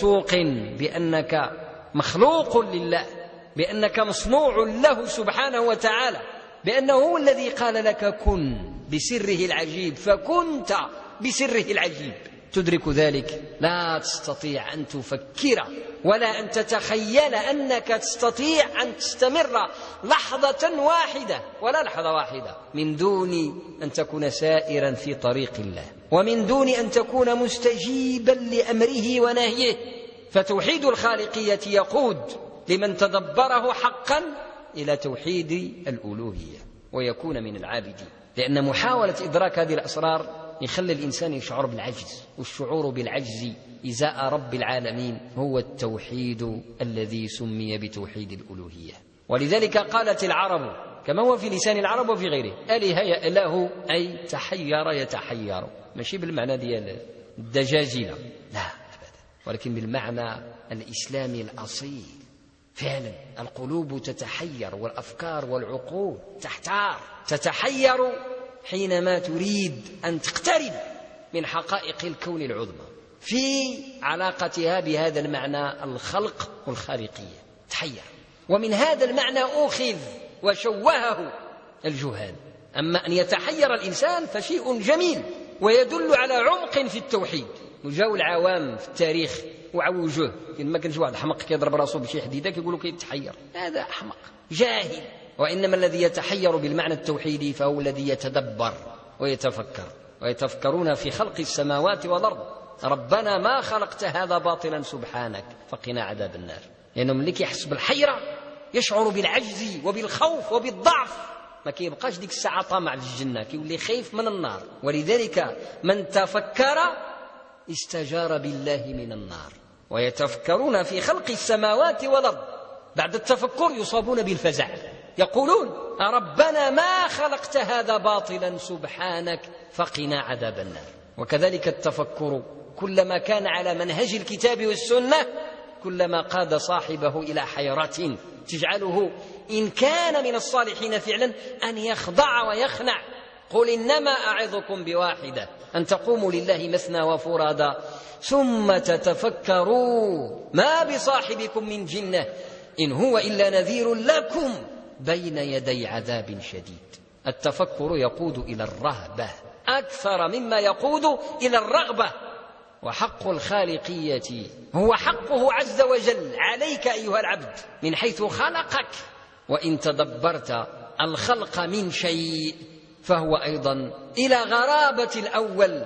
وتوقن بأنك مخلوق لله، بأنك مصنوع له سبحانه وتعالى، بأنه هو الذي قال لك كن بسره العجيب فكنت بسره العجيب، تدرك ذلك لا تستطيع أن تفكر ولا أن تتخيل أنك تستطيع أن تستمر لحظة واحدة ولا لحظة واحدة من دون أن تكون سائرا في طريق الله، ومن دون أن تكون مستجيبا لأمره ونهيه. فتوحيد الخالقية يقود لمن تدبره حقا إلى توحيد الألوهية ويكون من العابدين. لأن محاولة إدراك هذه الأسرار يخلي الإنسان يشعر بالعجز، والشعور بالعجز إزاء رب العالمين هو التوحيد الذي سمي بتوحيد الألوهية. ولذلك قالت العرب كما هو في لسان العرب وفي غيره آله يا إله، أي تحير يتحير، ماشي بالمعنى ديال الدجاجلة، لا أبدا، ولكن بالمعنى الإسلامي الأصيل. فعلا القلوب تتحير والأفكار والعقول تحتار، تتحير حينما تريد أن تقترب من حقائق الكون العظمى في علاقتها بهذا المعنى الخلق والخالقية، تحير. ومن هذا المعنى أخذ وشوهه الجهال. أما أن يتحير الإنسان فشيء جميل ويدل على عمق في التوحيد. وجاءوا العوام في التاريخ وعوجوه، ما كانش واحد حمق كيضرب راسه بشي حديدة كيقولوا كيتحير، هذا أحمق جاهل. وإنما الذي يتحير بالمعنى التوحيدي فهو الذي يتدبر ويتفكر، ويتفكرون في خلق السماوات والأرض ربنا ما خلقت هذا باطلا سبحانك فقنا عذاب النار. لأنه ملي كيحس بالحيرة يشعر بالعجز وبالخوف وبالضعف، ما كيبقاش ديك الساعة طامع في الجنة، كيولي خايف من النار. ولذلك من تفكر استجار بالله من النار. ويتفكرون في خلق السماوات والأرض، بعد التفكر يصابون بالفزع، يقولون ربنا ما خلقت هذا باطلا سبحانك فقنا عذاب النار. وكذلك التفكر كلما كان على منهج الكتاب والسنة كلما قاد صاحبه إلى حيرة تجعله إن كان من الصالحين فعلا أن يخضع ويخنع. قل إنما أعظكم بواحدة أن تقوموا لله مثنى وفرادا ثم تتفكروا ما بصاحبكم من جنة إن هو إلا نذير لكم بين يدي عذاب شديد. التفكر يقود إلى الرهبة أكثر مما يقود إلى الرغبة. وحق الخالقية هو حقه عز وجل عليك أيها العبد من حيث خلقك. وإن تدبرت الخلق من شيء فهو أيضا إلى غرابة الأول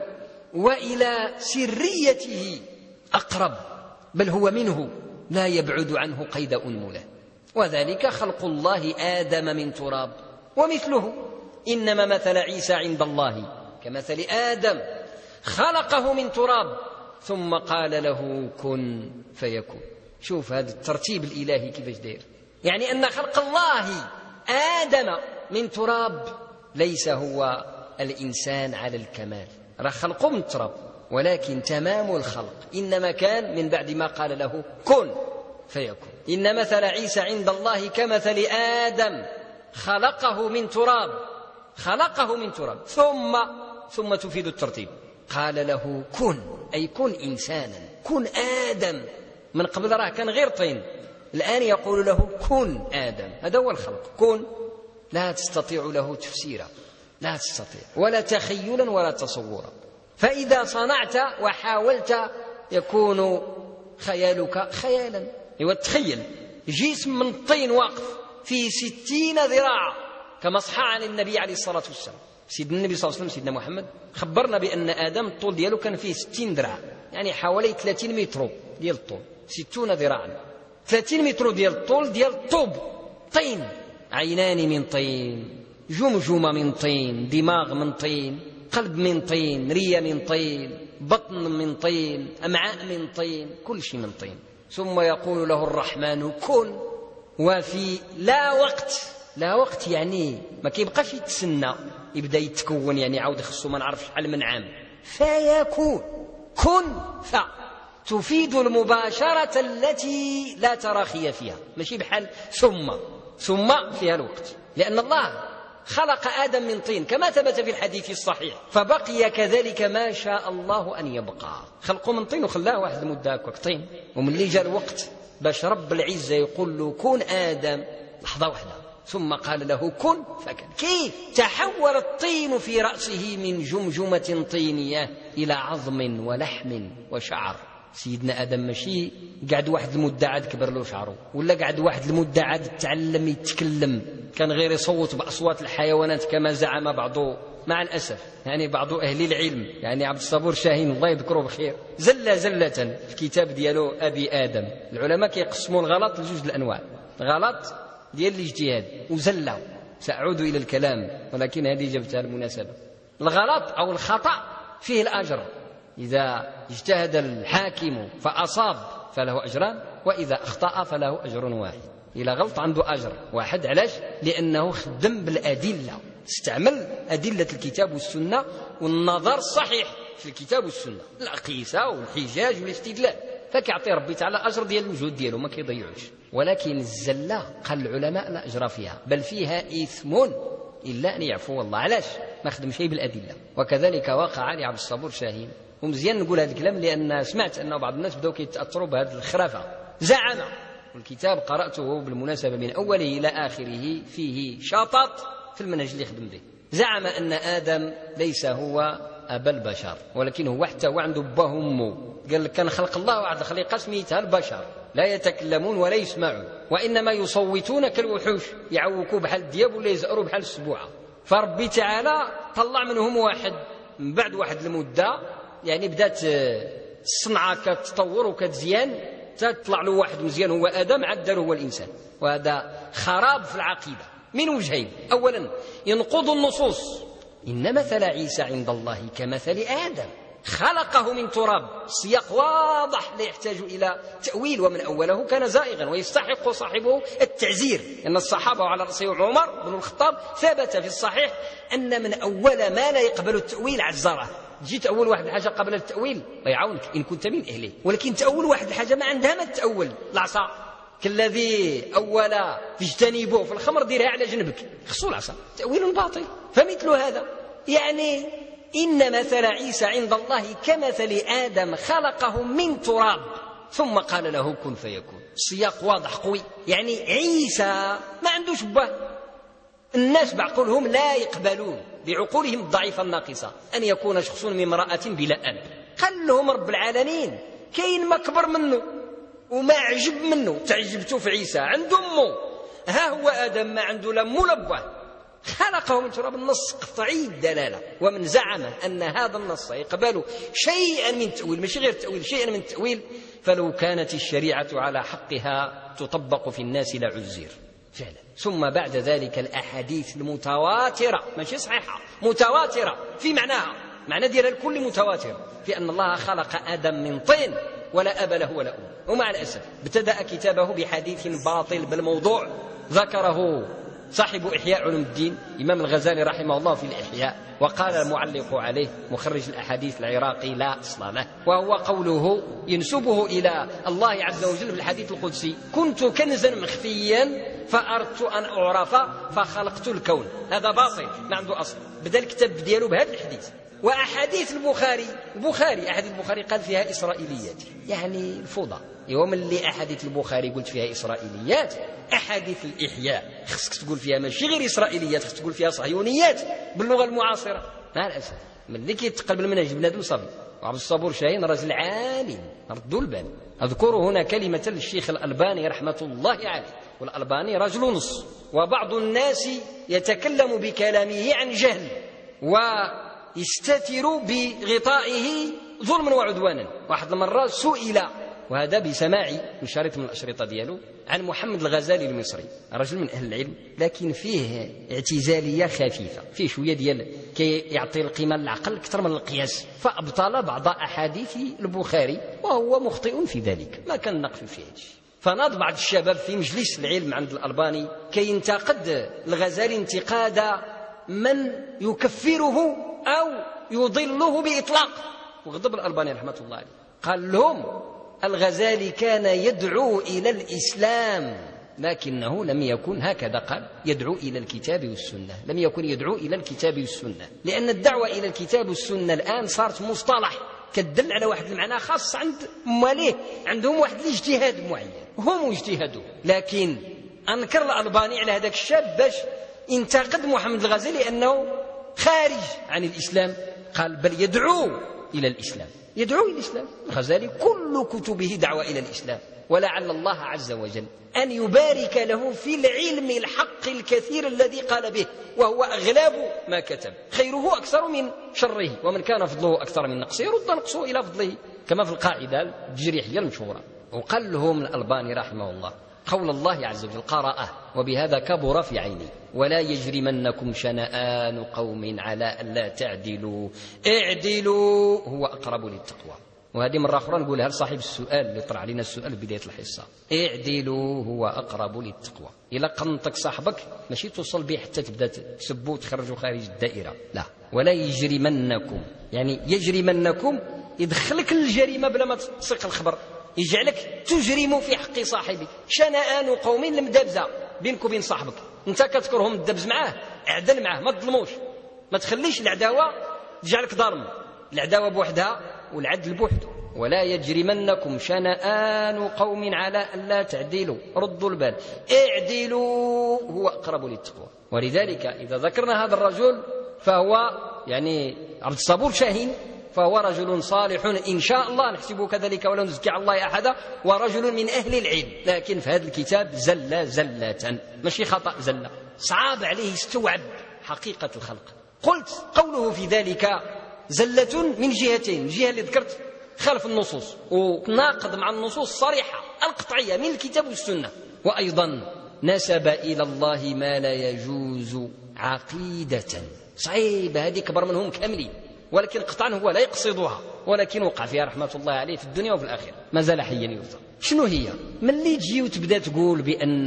وإلى سريته أقرب، بل هو منه لا يبعد عنه قيد أنملة. وذلك خلق الله آدم من تراب، ومثله إنما مثل عيسى عند الله كمثل آدم خلقه من تراب ثم قال له كن فيكون. شوف هذا الترتيب الإلهي كيفاش داير، يعني أن خلق الله آدم من تراب ليس هو الإنسان على الكمال، راه خلقه من تراب، ولكن تمام الخلق إنما كان من بعد ما قال له كن فيكون. إن مثل عيسى عند الله كمثل آدم خلقه من تراب ثم تفيد الترتيب، قال له كن، أي كن إنسانا، كن آدم. من قبل راه كان غير طين، الآن يقول له كن آدم. هذا هو الخلق، كن لا تستطيع له تفسيرا، لا تستطيع ولا تخيلا ولا تصورا. فإذا صنعت وحاولت يكون خيالك خيالا. وتخيل جسم من الطين واقف في 60 ذراع كما صح عن النبي عليه الصلاة والسلام. سيدنا النبي صلى الله عليه وسلم سيدنا محمد خبرنا بأن آدم الطول دياله كان فيه 60 ذراع، يعني حوالي 30 متر ديال الطول، 60 ذراعا، 30 متر ديال الطول ديال الطوب طين. عينان من طين، جمجمة من طين، دماغ من طين، قلب من طين، رية من طين، بطن من طين، أمعاء من طين، كل شيء من طين. ثم يقول له الرحمن كن، وفي لا وقت يعني ما كيبقاش يتسنى، يبدأ يتكون، يعني عاود خصو ما نعرف شحال من عام، فيكون. كن فتفيد المباشرة التي لا تراخي فيها، ماشي بحال ثم فيها الوقت، لأن الله خلق آدم من طين كما ثبت في الحديث الصحيح، فبقي كذلك ما شاء الله أن يبقى. خلقه من طين وخلاه واحد المدة هكاك طين، ومن اللي جاء الوقت باش رب العزة يقول له كن آدم، لحظة واحدة، ثم قال له كن فكان. كيف تحول الطين في رأسه من جمجمة طينية إلى عظم ولحم وشعر. سيدنا آدم ماشي قعد واحد المدة عاد كبر له شعره، ولا قعد واحد المدة عاد تعلم يتكلم، كان غير يصوت بأصوات الحيوانات كما زعم بعض، مع الأسف يعني بعض أهل العلم، يعني عبد الصبور شاهين الله يذكره بخير زلة في الكتاب ديالو أبي آدم. العلماء كيقسموا الغلط لجوج الأنواع، غلط ديال الاجتهاد وزلة، سأعود إلى الكلام ولكن هذه جبتها المناسبة. الغلط أو الخطأ فيه الأجر، إذا اجتهد الحاكم فأصاب فله أجران، وإذا أخطأ فله أجر واحد. إلى غلط عنده أجر واحد، علاش؟ لأنه خدم بالأدلة، استعمل أدلة الكتاب والسنة والنظر الصحيح في الكتاب والسنة، الأقيسة والحجاج والاستدلال، فكيعطي ربي تعالى أجر ديال المجهود ديالو ما كيضيعوش. ولكن الزلة قال العلماء لا أجر فيها، بل فيها إثم إلا أن يعفو الله. علاش؟ ما خدم شيء بالأدلة. وكذلك وقع لعبد الصبور شاهين. ومزيان نقول هذا الكلام لأن سمعت أن بعض الناس بدأوا يتأثروا بهذه الخرافة. زعم، والكتاب قرأته بالمناسبة من أوله إلى آخره، فيه شطط في المنهج اللي خدم به. زعم أن آدم ليس هو أبا البشر، ولكن هو حتى هو عنده باه وأمه. قال لك كان خلق الله واحد الخليقة سميتها البشر، لا يتكلمون ولا يسمعون، وإنما يصوتون كالوحوش، يعوكوا بحال الدياب ولا يزأروا بحال السبوعة. فربي تعالى طلع منهم واحد من بعد واحد المدة، يعني بدات الصنعة كتطور وكتزيان، تطلع له واحد مزيان هو آدم، عاد هو الإنسان. وهذا خراب في العقيدة من وجهين. أولا ينقض النصوص، إن مثل عيسى عند الله كمثل آدم خلقه من تراب. السياق واضح لا يحتاج إلى تأويل، ومن أوله كان زائغا ويستحق صاحبه التعزير. إن الصحابة وعلى رأسهم عمر بن الخطاب ثبت في الصحيح أن من أول ما لا يقبل التأويل عزره. جيت أول واحد الحاجة قبل التأويل الله يعاونك إن كنت من أهله، ولكن تأول واحد الحاجة ما عندها ما تأول. العصا كالذي أول تجتنبه في الخمر ديرها على جنبك، خصو العصا، تأويل باطل. فمثل هذا يعني إن مثل عيسى عند الله كمثل آدم خلقه من تراب ثم قال له كن فيكون. السياق واضح قوي، يعني عيسى ما عندوش باه. الناس بعقولهم لا يقبلون بعقولهم الضعيفة الناقصة أن يكون شخص من امرأة بلا أب. قال لهم رب العالمين كاين ما كبر منه وما عجب منه، تعجبتوا في عيسى عنده أمه، ها هو آدم ما عنده لا أم ولا أبوه، خلقه من تراب. النص قطعي الدلالة. ومن زعم أن هذا النص يقبل شيئا من تأويل، مش غير تأويل، شيئا من تأويل، فلو كانت الشريعة على حقها تطبق في الناس لعزير فعلا. ثم بعد ذلك الأحاديث المتواترة، ماشي صحيحة، متواترة في معناها، معنى ديالها الكل متواتر، في أن الله خلق آدم من طين ولا أب له ولا أم. ومع الأسف ابتدأ كتابه بحديث باطل بالموضوع ذكره صاحب إحياء علوم الدين إمام الغزالي رحمه الله في الإحياء، وقال المعلق عليه مخرج الأحاديث العراقي لا أصل له، وهو قوله ينسبه إلى الله عز وجل في الحديث القدسي: كنت كنزا مخفيا فأردت أن أعرف فخلقت الكون. هذا باطل ما عنده أصل. بدأ الكتاب دياله بهذا الحديث. وأحاديث البخاري أحاديث البخاري قال فيها إسرائيليات، يعني الفوضى. يوم اللي أحاديث البخاري قلت فيها إسرائيليات، أحاديث الإحياء خصك تقول فيها ماشي غير إسرائيليات، خصك تقول فيها صهيونيات باللغة المعاصرة. مع الأسف من اللي كيتقلب المنهج بنادم صبي. وعبد الصبور شاهين رجل عالم، ردوا البال. أذكر هنا كلمة للشيخ الألباني رحمة الله عليه، والألباني رجل نص، وبعض الناس يتكلم بكلامه عن جهل ويستتر بغطائه ظلما وعدوانا. واحد المرة سئل وهذا بسماعي من شريط من الأشرطة دياله عن محمد الغزالي المصري، رجل من أهل العلم لكن فيه اعتزالية خفيفة، فيه شوية ديال كي يعطي القيمة للعقل أكثر من القياس، فأبطل بعض أحاديث البخاري وهو مخطئ في ذلك، ما كان نقف فيه شيء. فناض بعض الشباب في مجلس العلم عند الألباني كي ينتقد الغزالي انتقاد من يكفره أو يضله بإطلاق، وغضب الألباني رحمة الله عليه، قال لهم الغزالي كان يدعو إلى الإسلام لكنه لم يكن هكذا، قال يدعو إلى الكتاب والسنة، لم يكن يدعو إلى الكتاب والسنة، لأن الدعوة إلى الكتاب والسنة الآن صارت مصطلح كدل على واحد المعنى خاص عند ماليه، عندهم واحد الاجتهاد معين هم اجتهدوا. لكن أنكر الألباني على هذاك الشاب باش انتقد محمد الغزالي أنه خارج عن الإسلام، قال بل يدعو إلى الإسلام، يدعو إلى الإسلام. الغزالي كل كتبه دعوة إلى الإسلام، ولعل الله عز وجل أن يبارك له في العلم الحق الكثير الذي قال به، وهو أغلب ما كتب، خيره أكثر من شره، ومن كان فضله أكثر من نقصه يرد نقصه إلى فضله، كما في القاعدة الجريحية المشهورة. وقال لهم الألباني رحمه الله قول الله عز وجل قرأه وبهذا كبر في عيني ولا يجرمنكم شنآن قوم على ألا تعدلوا اعدلوا هو أقرب للتقوى. وهذه مرة أخرى نقولها لصاحب السؤال اللي طرح علينا السؤال في بداية الحصة، اعدلوا هو أقرب للتقوى. إلا قنطك صاحبك ماشي توصل به حتى تبدأ تسبه وتخرجه خارج الدائرة، لا، ولا يجرمنكم، يعني يجرمنكم يدخلك للجريمة بلا ما تسق الخبر، يجعلك تجرم في حق صاحبك. شنآن قوم المدابزة بينك وبين صاحبك، انت كتكرهم الدبز معاه، اعدل معاه، ما تظلموش، ما تخليش العداوة تجعلك ظالم، العداوة بوحدها والعدل بوحده. ولا يجرمنكم شنآن قوم على ألا تعدلوا ردوا البال اعدلوا هو أقرب للتقوى. ولذلك إذا ذكرنا هذا الرجل فهو يعني عبد الصبور شاهين، فهو رجل صالح إن شاء الله نحسبه كذلك ولا نزكي على الله أحدا، ورجل من أهل العلم، لكن في هذا الكتاب زلة ماشي خطأ، زلة صعب عليه استوعب حقيقة الخلق. قلت قوله في ذلك زلة من جهتين، الجهة اللي ذكرت خالف النصوص وناقض مع النصوص الصريحة القطعية من الكتاب والسنة، وأيضا نسب إلى الله ما لا يجوز عقيدة، صعيبة هذه كبر منهم كاملين، ولكن قطعا هو لا يقصدها، ولكن وقع فيها رحمة الله عليه في الدنيا وفي الآخرة، ما زال حيا يرزق. شنو هي؟ من اللي تجي وتبدأ تقول بأن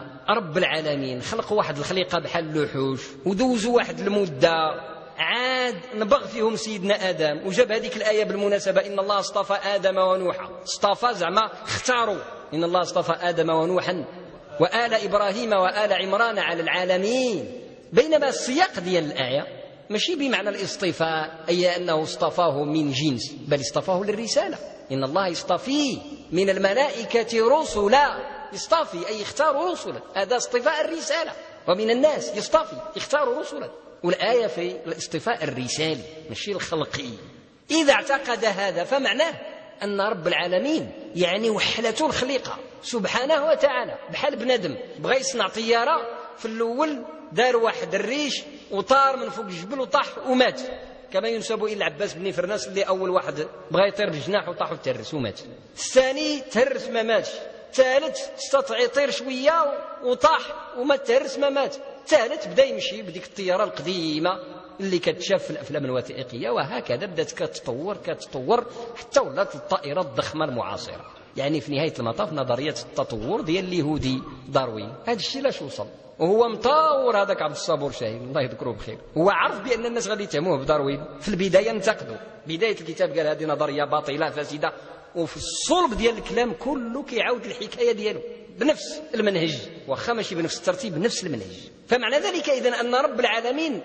رب العالمين خلق واحد الخليقة بحال اللوحوش ودوزوا واحد المدة، عاد نبغ فيهم سيدنا آدم، وجاب هذيك الآية بالمناسبة إن الله اصطفى آدم ونوحا، اصطفى زعما اختاروا، إن الله اصطفى آدم ونوحا وآل إبراهيم وآل عمران على العالمين، بينما السياق ديال الآية ماشي بمعنى الاصطفاء أي أنه اصطفاه من جنس، بل اصطفاه للرسالة، إن الله يصطفي من الملائكة رسلا، يصطفي أي يختار رسلا، هذا اصطفاء الرسالة، ومن الناس يصطفي يختار رسلا، والآية في الاصطفاء الرسالي ماشي الخلقي. إذا اعتقد هذا فمعناه أن رب العالمين يعني وحلته الخليقة سبحانه وتعالى، بحال بنادم بغى يصنع طيارة، في الأول دار واحد الريش وطار من فوق الجبل وطاح ومات، كما ينسب إلى العباس بن فرناس اللي أول واحد بغى يطير بجناح وطاح وتهرس ومات، الثاني تهرس ما ماتش، الثالث استطاع يطير شوية وطاح وما تهرس ما مات، الثالث بدا يمشي بديك الطيارة القديمة اللي كتشاف في الأفلام الوثائقية، وهكذا بدات كتطور حتى ولات الطائرة الضخمة المعاصرة. يعني في نهاية المطاف نظرية التطور ديال اليهودي داروين هذا الشيء لاش وصل، وهو مطور هذاك عبد الصبور شاهين الله يذكره بخير، هو عرف بأن الناس غادي يتهموه بداروين، في البداية انتقدوا، بداية الكتاب قال هذه نظرية باطلة فاسدة، وفي الصلب ديال الكلام كله كيعاود الحكاية دياله بنفس المنهج، واخا ماشي بنفس الترتيب بنفس المنهج. فمعنى ذلك إذن أن رب العالمين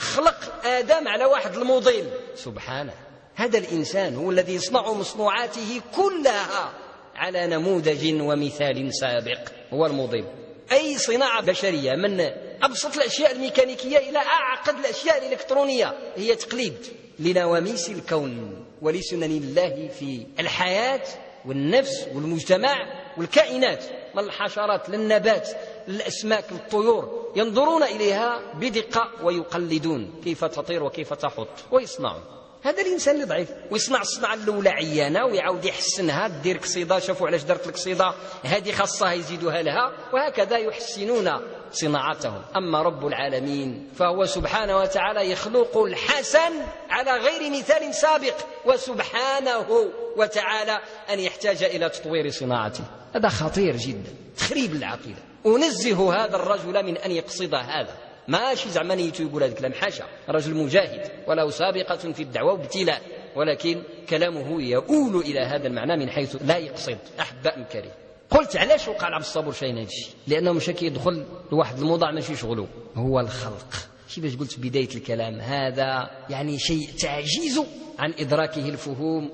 خلق آدم على واحد الموديل سبحانه، هذا الإنسان هو الذي يصنع مصنوعاته كلها على نموذج ومثال سابق، هو الموديل. أي صناعة بشرية من أبسط الأشياء الميكانيكية إلى أعقد الأشياء الإلكترونية هي تقليد لنواميس الكون ولسنن الله في الحياة والنفس والمجتمع والكائنات، من الحشرات للنبات للأسماك للطيور، ينظرون إليها بدقة ويقلدون كيف تطير وكيف تحط ويصنعون. هذا الإنسان اللي ضعيف، ويصنع الصنعة الأولى عيانة ويعاود يحسنها، دير قصيدة شافوا علاش درت القصيدة هذه خاصها يزيدوها لها، وهكذا يحسنون صناعتهم. أما رب العالمين فهو سبحانه وتعالى يخلق الحسن على غير مثال سابق، وسبحانه وتعالى أن يحتاج إلى تطوير صناعته. هذا خطير جدا، تخريب العقيدة. أنزه هذا الرجل من أن يقصد هذا، ماشي زعما نيته يقول هذا الكلام، حاشا، رجل مجاهد وله سابقة في الدعوة وابتلاء، ولكن كلامه يؤول إلى هذا المعنى من حيث لا يقصد. أحباء الكريم، قلت علاش وقع العبد الصبور شيء هذا الشيء؟ لأنه مشى كيدخل لواحد الموضوع ماشي شغله، هو الخلق. كيفاش قلت في بداية الكلام، هذا يعني شيء تعجيز عن إدراكه الفهوم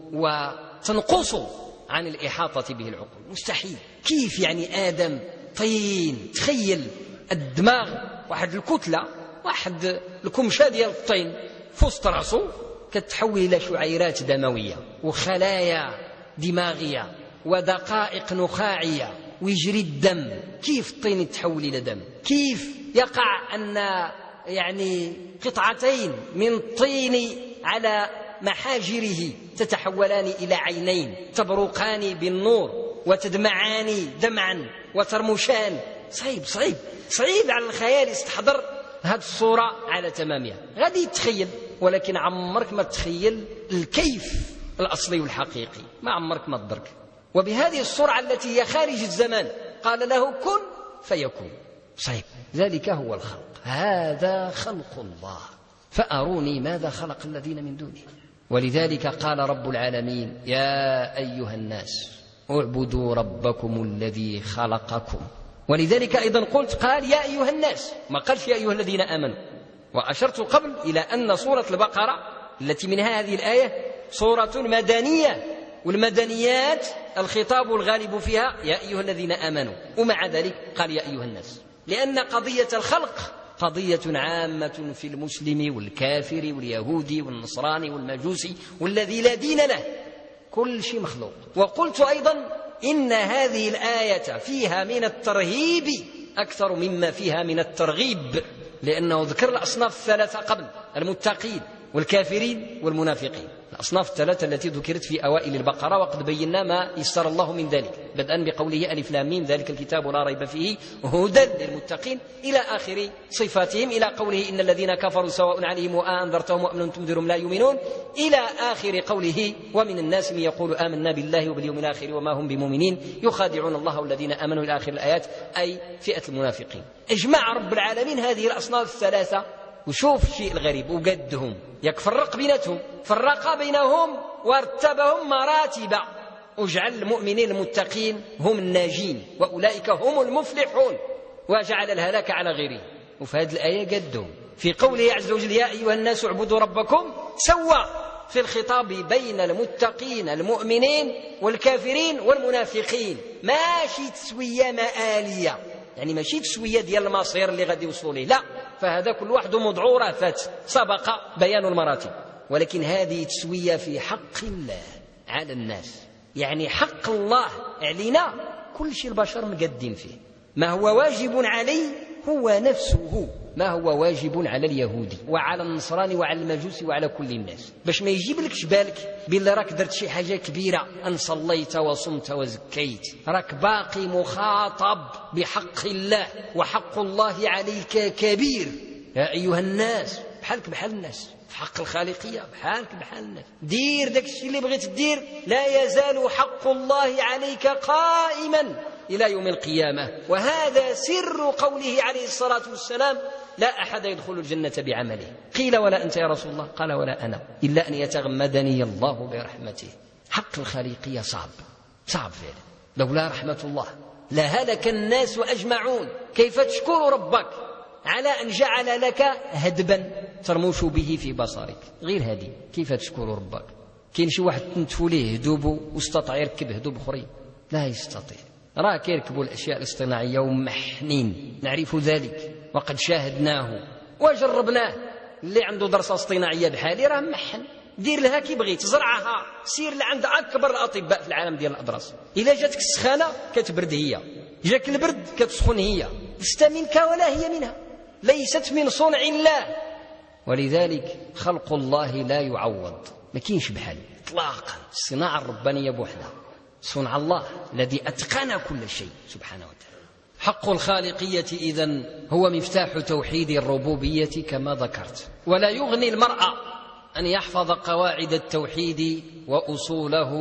وتنقص عن الإحاطة به العقول، مستحيل. كيف يعني آدم طين؟ تخيل الدماغ واحد الكتلة، واحد الكمشة ديال الطين في وسط راسو كتحول إلى شعيرات دموية وخلايا دماغية ودقائق نخاعية ويجري الدم. كيف الطين يتحول إلى دم؟ كيف يقع أن يعني قطعتين من الطين على محاجره تتحولان إلى عينين تبرقان بالنور وتدمعان دمعا وترمشان؟ صعيب صعيب صعيب على الخيال يستحضر هذه الصورة على تمامها. غادي يتخيل، ولكن عمرك ما تخيل الكيف الأصلي والحقيقي، ما عمرك ما تدرك. وبهذه السرعة التي هي خارج الزمان قال له كن فيكون. صعيب. ذلك هو الخلق، هذا خلق الله، فأروني ماذا خلق الذين من دونه. ولذلك قال رب العالمين يا أيها الناس اعبدوا ربكم الذي خلقكم. ولذلك أيضا قلت قال يا أيها الناس، ما قالش يا أيها الذين آمنوا. وأشرت قبل إلى أن سورة البقرة التي منها هذه الآية سورة مدنية، والمدنيات الخطاب الغالب فيها يا أيها الذين آمنوا، ومع ذلك قال يا أيها الناس، لأن قضية الخلق قضية عامة في المسلم والكافر واليهودي والنصراني والمجوسي والذي لا دين له، كل شيء مخلوق. وقلت أيضا إن هذه الآية فيها من الترهيب أكثر مما فيها من الترغيب، لأنه ذكر الأصناف الثلاثة قبل، المتقين والكافرين والمنافقين، الأصناف الثلاثة التي ذكرت في أوائل البقرة، وقد بينا ما يسر الله من ذلك، بدءا بقوله ألف لام ميم ذلك الكتاب لا ريب فيه هدى للمتقين إلى آخر صفاتهم، إلى قوله إن الذين كفروا سواء عليهم أنذرتهم أم لم تنذرهم لا يؤمنون، إلى آخر قوله ومن الناس من يقول آمنا بالله وباليوم الآخر وما هم بمؤمنين يخادعون الله والذين آمنوا إلى آخر الآيات، أي فئة المنافقين. اجمع رب العالمين هذه الأصناف الثلاثة، وشوف الشيء الغريب وقدهم يفرق بينتهم، فرق بينهم وارتبهم مراتب، وجعل المؤمنين المتقين هم الناجين وأولئك هم المفلحون، وجعل الهلاك على غيره. وفي هذه الآية قدهم في قوله عز وجل يا أيها الناس اعبدوا ربكم، سوى في الخطاب بين المتقين المؤمنين والكافرين والمنافقين، ماشي تسوية مآلية، يعني ماشي تسوية ديال المصير اللي غادي يوصلوا ليه، لا، فهذا كل واحد مضعورة فات سبق بيان المراتب، ولكن هذه تسوية في حق الله على الناس، يعني حق الله علينا كل شيء البشر مقدم فيه، ما هو واجب عليه هو نفسه، ما هو واجب على اليهودي وعلى النصراني وعلى المجوسي وعلى كل الناس، باش ما يجيب لكش بالك بالله راك درت شي حاجة كبيرة، أن صليت وصمت وزكيت، راك باقي مخاطب بحق الله، وحق الله عليك كبير. يا أيها الناس، بحالك بحال الناس، في حق الخالقية بحالك بحال الناس، دير داك الشيء اللي بغيت تدير، لا يزال حق الله عليك قائما إلى يوم القيامة. وهذا سر قوله عليه الصلاة والسلام لا أحد يدخل الجنة بعمله. قيل ولا أنت يا رسول الله؟ قال ولا أنا، إلا أن يتغمدني الله برحمته. حق الخالقية صعب فعلا، لولا رحمة الله لهلك الناس أجمعون. كيف تشكر ربك على أن جعل لك هدبا ترموش به في بصرك؟ غير هذه كيف تشكر ربك؟ كاين شي واحد تنتفوا ليه هدوب واستطاع يركب هدوب اخرين؟ لا يستطيع. راه كيركبوا الأشياء الاصطناعية ومحنين، نعرف ذلك وقد شاهدناه وجربناه. اللي عنده دراسة اصطناعية بحالي راه محن، دير لها كي بغيت، زرعها، سير لعند أكبر الأطباء في العالم ديال الأضراس، إلا جاتك السخانة كتبرد هي، جاك البرد كتسخن هي، لست منك ولا هي منها، ليست من صنع الله، ولذلك خلق الله لا يعوض، ما كاينش بحال إطلاقا. الصناعة الربانية بوحدها، صنع الله الذي أتقن كل شيء سبحانه وتعالى. حق الخالقية إذن هو مفتاح توحيد الربوبية كما ذكرت. ولا يغني المرء أن يحفظ قواعد التوحيد وأصوله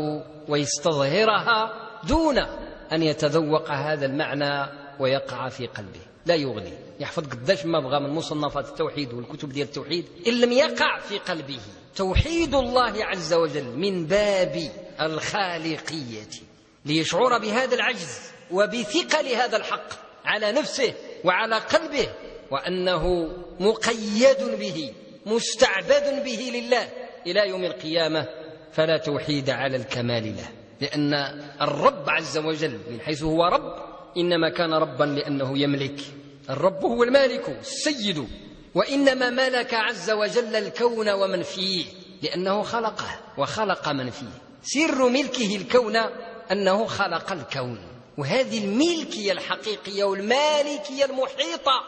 ويستظهرها دون أن يتذوق هذا المعنى ويقع في قلبه. لا يغني، يحفظ قداش ما بغى من مصنفات التوحيد والكتب ديال التوحيد، إن لم يقع في قلبه توحيد الله عز وجل من باب الخالقية ليشعر بهذا العجز وبثقل هذا الحق على نفسه وعلى قلبه، وأنه مقيد به مستعبد به لله إلى يوم القيامة، فلا توحيد على الكمال له. لأن الرب عز وجل من حيث هو رب إنما كان ربا لأنه يملك. الرب هو المالك السيد، وإنما ملك عز وجل الكون ومن فيه لأنه خلقه وخلق من فيه. سر ملكه الكون أنه خلق الكون، وهذه الملكية الحقيقية والمالكية المحيطة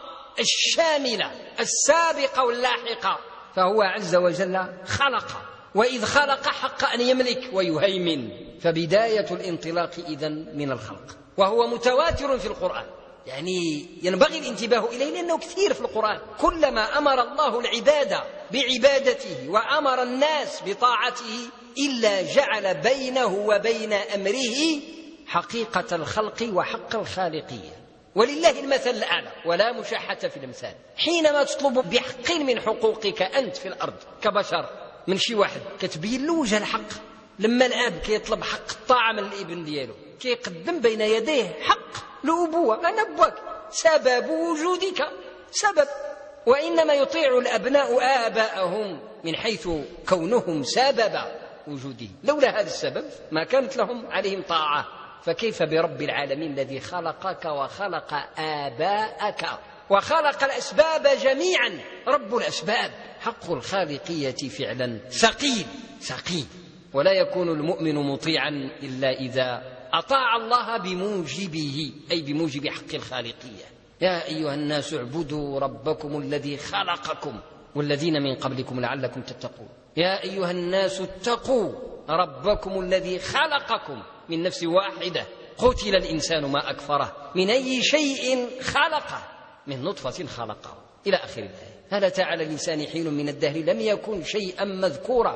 الشاملة السابقة واللاحقة، فهو عز وجل خلق، وإذ خلق حق أن يملك ويهيمن. فبداية الانطلاق إذن من الخلق، وهو متواتر في القرآن، يعني ينبغي الانتباه إليه لأنه كثير في القرآن. كلما أمر الله العباد بعبادته وأمر الناس بطاعته إلا جعل بينه وبين أمره حقيقة الخلق وحق الخالقية، ولله المثل الأعلى ولا مشاحة في الأمثال. حينما تطلب بحق من حقوقك أنت في الأرض كبشر من شي واحد كتبين له وجه الحق. لما الأب كيطلب حق الطاعة من الابن دياله كيقدم بين يديه حق الأبوة، أنا أبوك سبب وجودك سبب، وإنما يطيع الأبناء آباءهم من حيث كونهم سبب وجوده، لولا هذا السبب ما كانت لهم عليهم طاعة. فكيف برب العالمين الذي خلقك وخلق آباءك وخلق الأسباب جميعا، رب الأسباب. حق الخالقية فعلا ثقيل، ولا يكون المؤمن مطيعا إلا إذا أطاع الله بموجبه، أي بموجب حق الخالقية. يا أيها الناس اعبدوا ربكم الذي خلقكم والذين من قبلكم لعلكم تتقون. يا أيها الناس اتقوا ربكم الذي خلقكم من نفس واحدة، قتل الإنسان ما أكفره، من أي شيء خلقه، من نطفة خلقه، إلى آخر الآية. هل أتى على الإنسان حين من الدهر لم يكن شيئا مذكورا،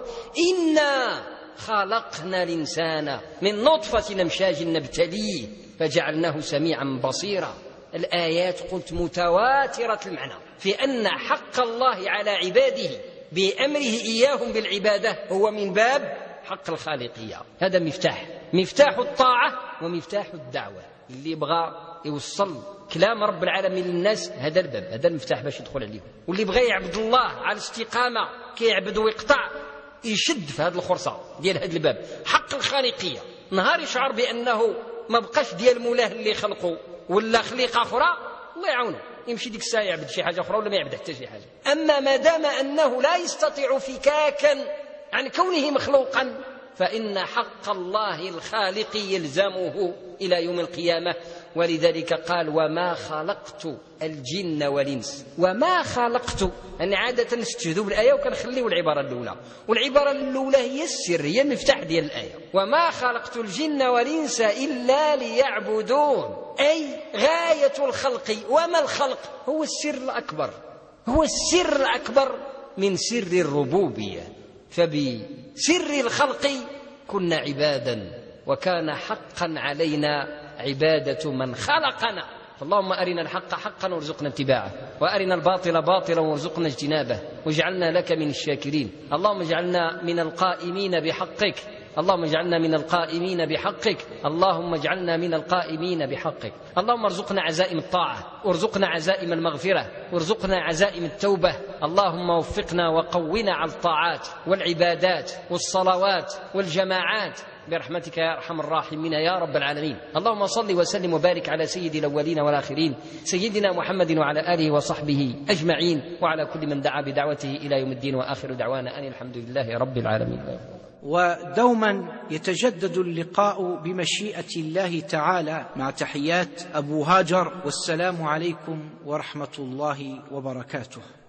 إنا خلقنا الإنسان من نطفة أمشاج نبتليه فجعلناه سميعا بصيرا. الآيات قلت متواترة المعنى في أن حق الله على عباده بأمره إياهم بالعبادة هو من باب حق الخالقية. هذا مفتاح الطاعة ومفتاح الدعوة. اللي يبغى يوصل كلام رب العالمين للناس هذا الباب، هذا المفتاح باش يدخل عليهم. واللي بغى يعبد الله على استقامة كيعبد ويقطع يشد في هذه الخرصة ديال هذا الباب حق الخالقية. نهار يشعر بأنه ما بقاش ديال مولاه اللي خلقه ولا خليقة أخرى، الله يعونه يمشي ديك الساعة يعبد شي حاجة أخرى ولا ما يعبد حتى شي حاجة. أما ما دام أنه لا يستطيع فكاكا عن كونه مخلوقا فإن حق الله الخالق يلزمه إلى يوم القيامة. ولذلك قال وما خلقت الجن والإنس. وما خلقت، أن عادة نستشهدوا بالآية وكنخليوا العبارة الأولى، والعبارة الأولى هي السر، هي المفتاح ديال الآية. وما خلقت الجن والإنس إلا ليعبدون، أي غاية الخلق. وما الخلق؟ هو السر الأكبر، هو السر الأكبر من سر الربوبية. فبسر الخلق كنا عبادا، وكان حقا علينا عبادة من خلقنا. فاللهم أرنا الحق حقا وارزقنا اتباعه، وأرنا الباطل باطلا وارزقنا اجتنابه، واجعلنا لك من الشاكرين. اللهم اجعلنا من القائمين بحقك، اللهم اجعلنا من القائمين بحقك، اللهم اجعلنا من القائمين بحقك. اللهم ارزقنا عزائم الطاعة، وارزقنا عزائم المغفرة، وارزقنا عزائم التوبة. اللهم وفقنا وقونا على الطاعات والعبادات والصلوات والجماعات برحمتك يا أرحم الراحمين يا رب العالمين. اللهم صل وسلم وبارك على سيد الأولين والآخرين سيدنا محمد وعلى آله وصحبه أجمعين، وعلى كل من دعا بدعوته إلى يوم الدين، وآخر دعوانا أن الحمد لله رب العالمين. ودوما يتجدد اللقاء بمشيئة الله تعالى، مع تحيات أبو هاجر، والسلام عليكم ورحمة الله وبركاته.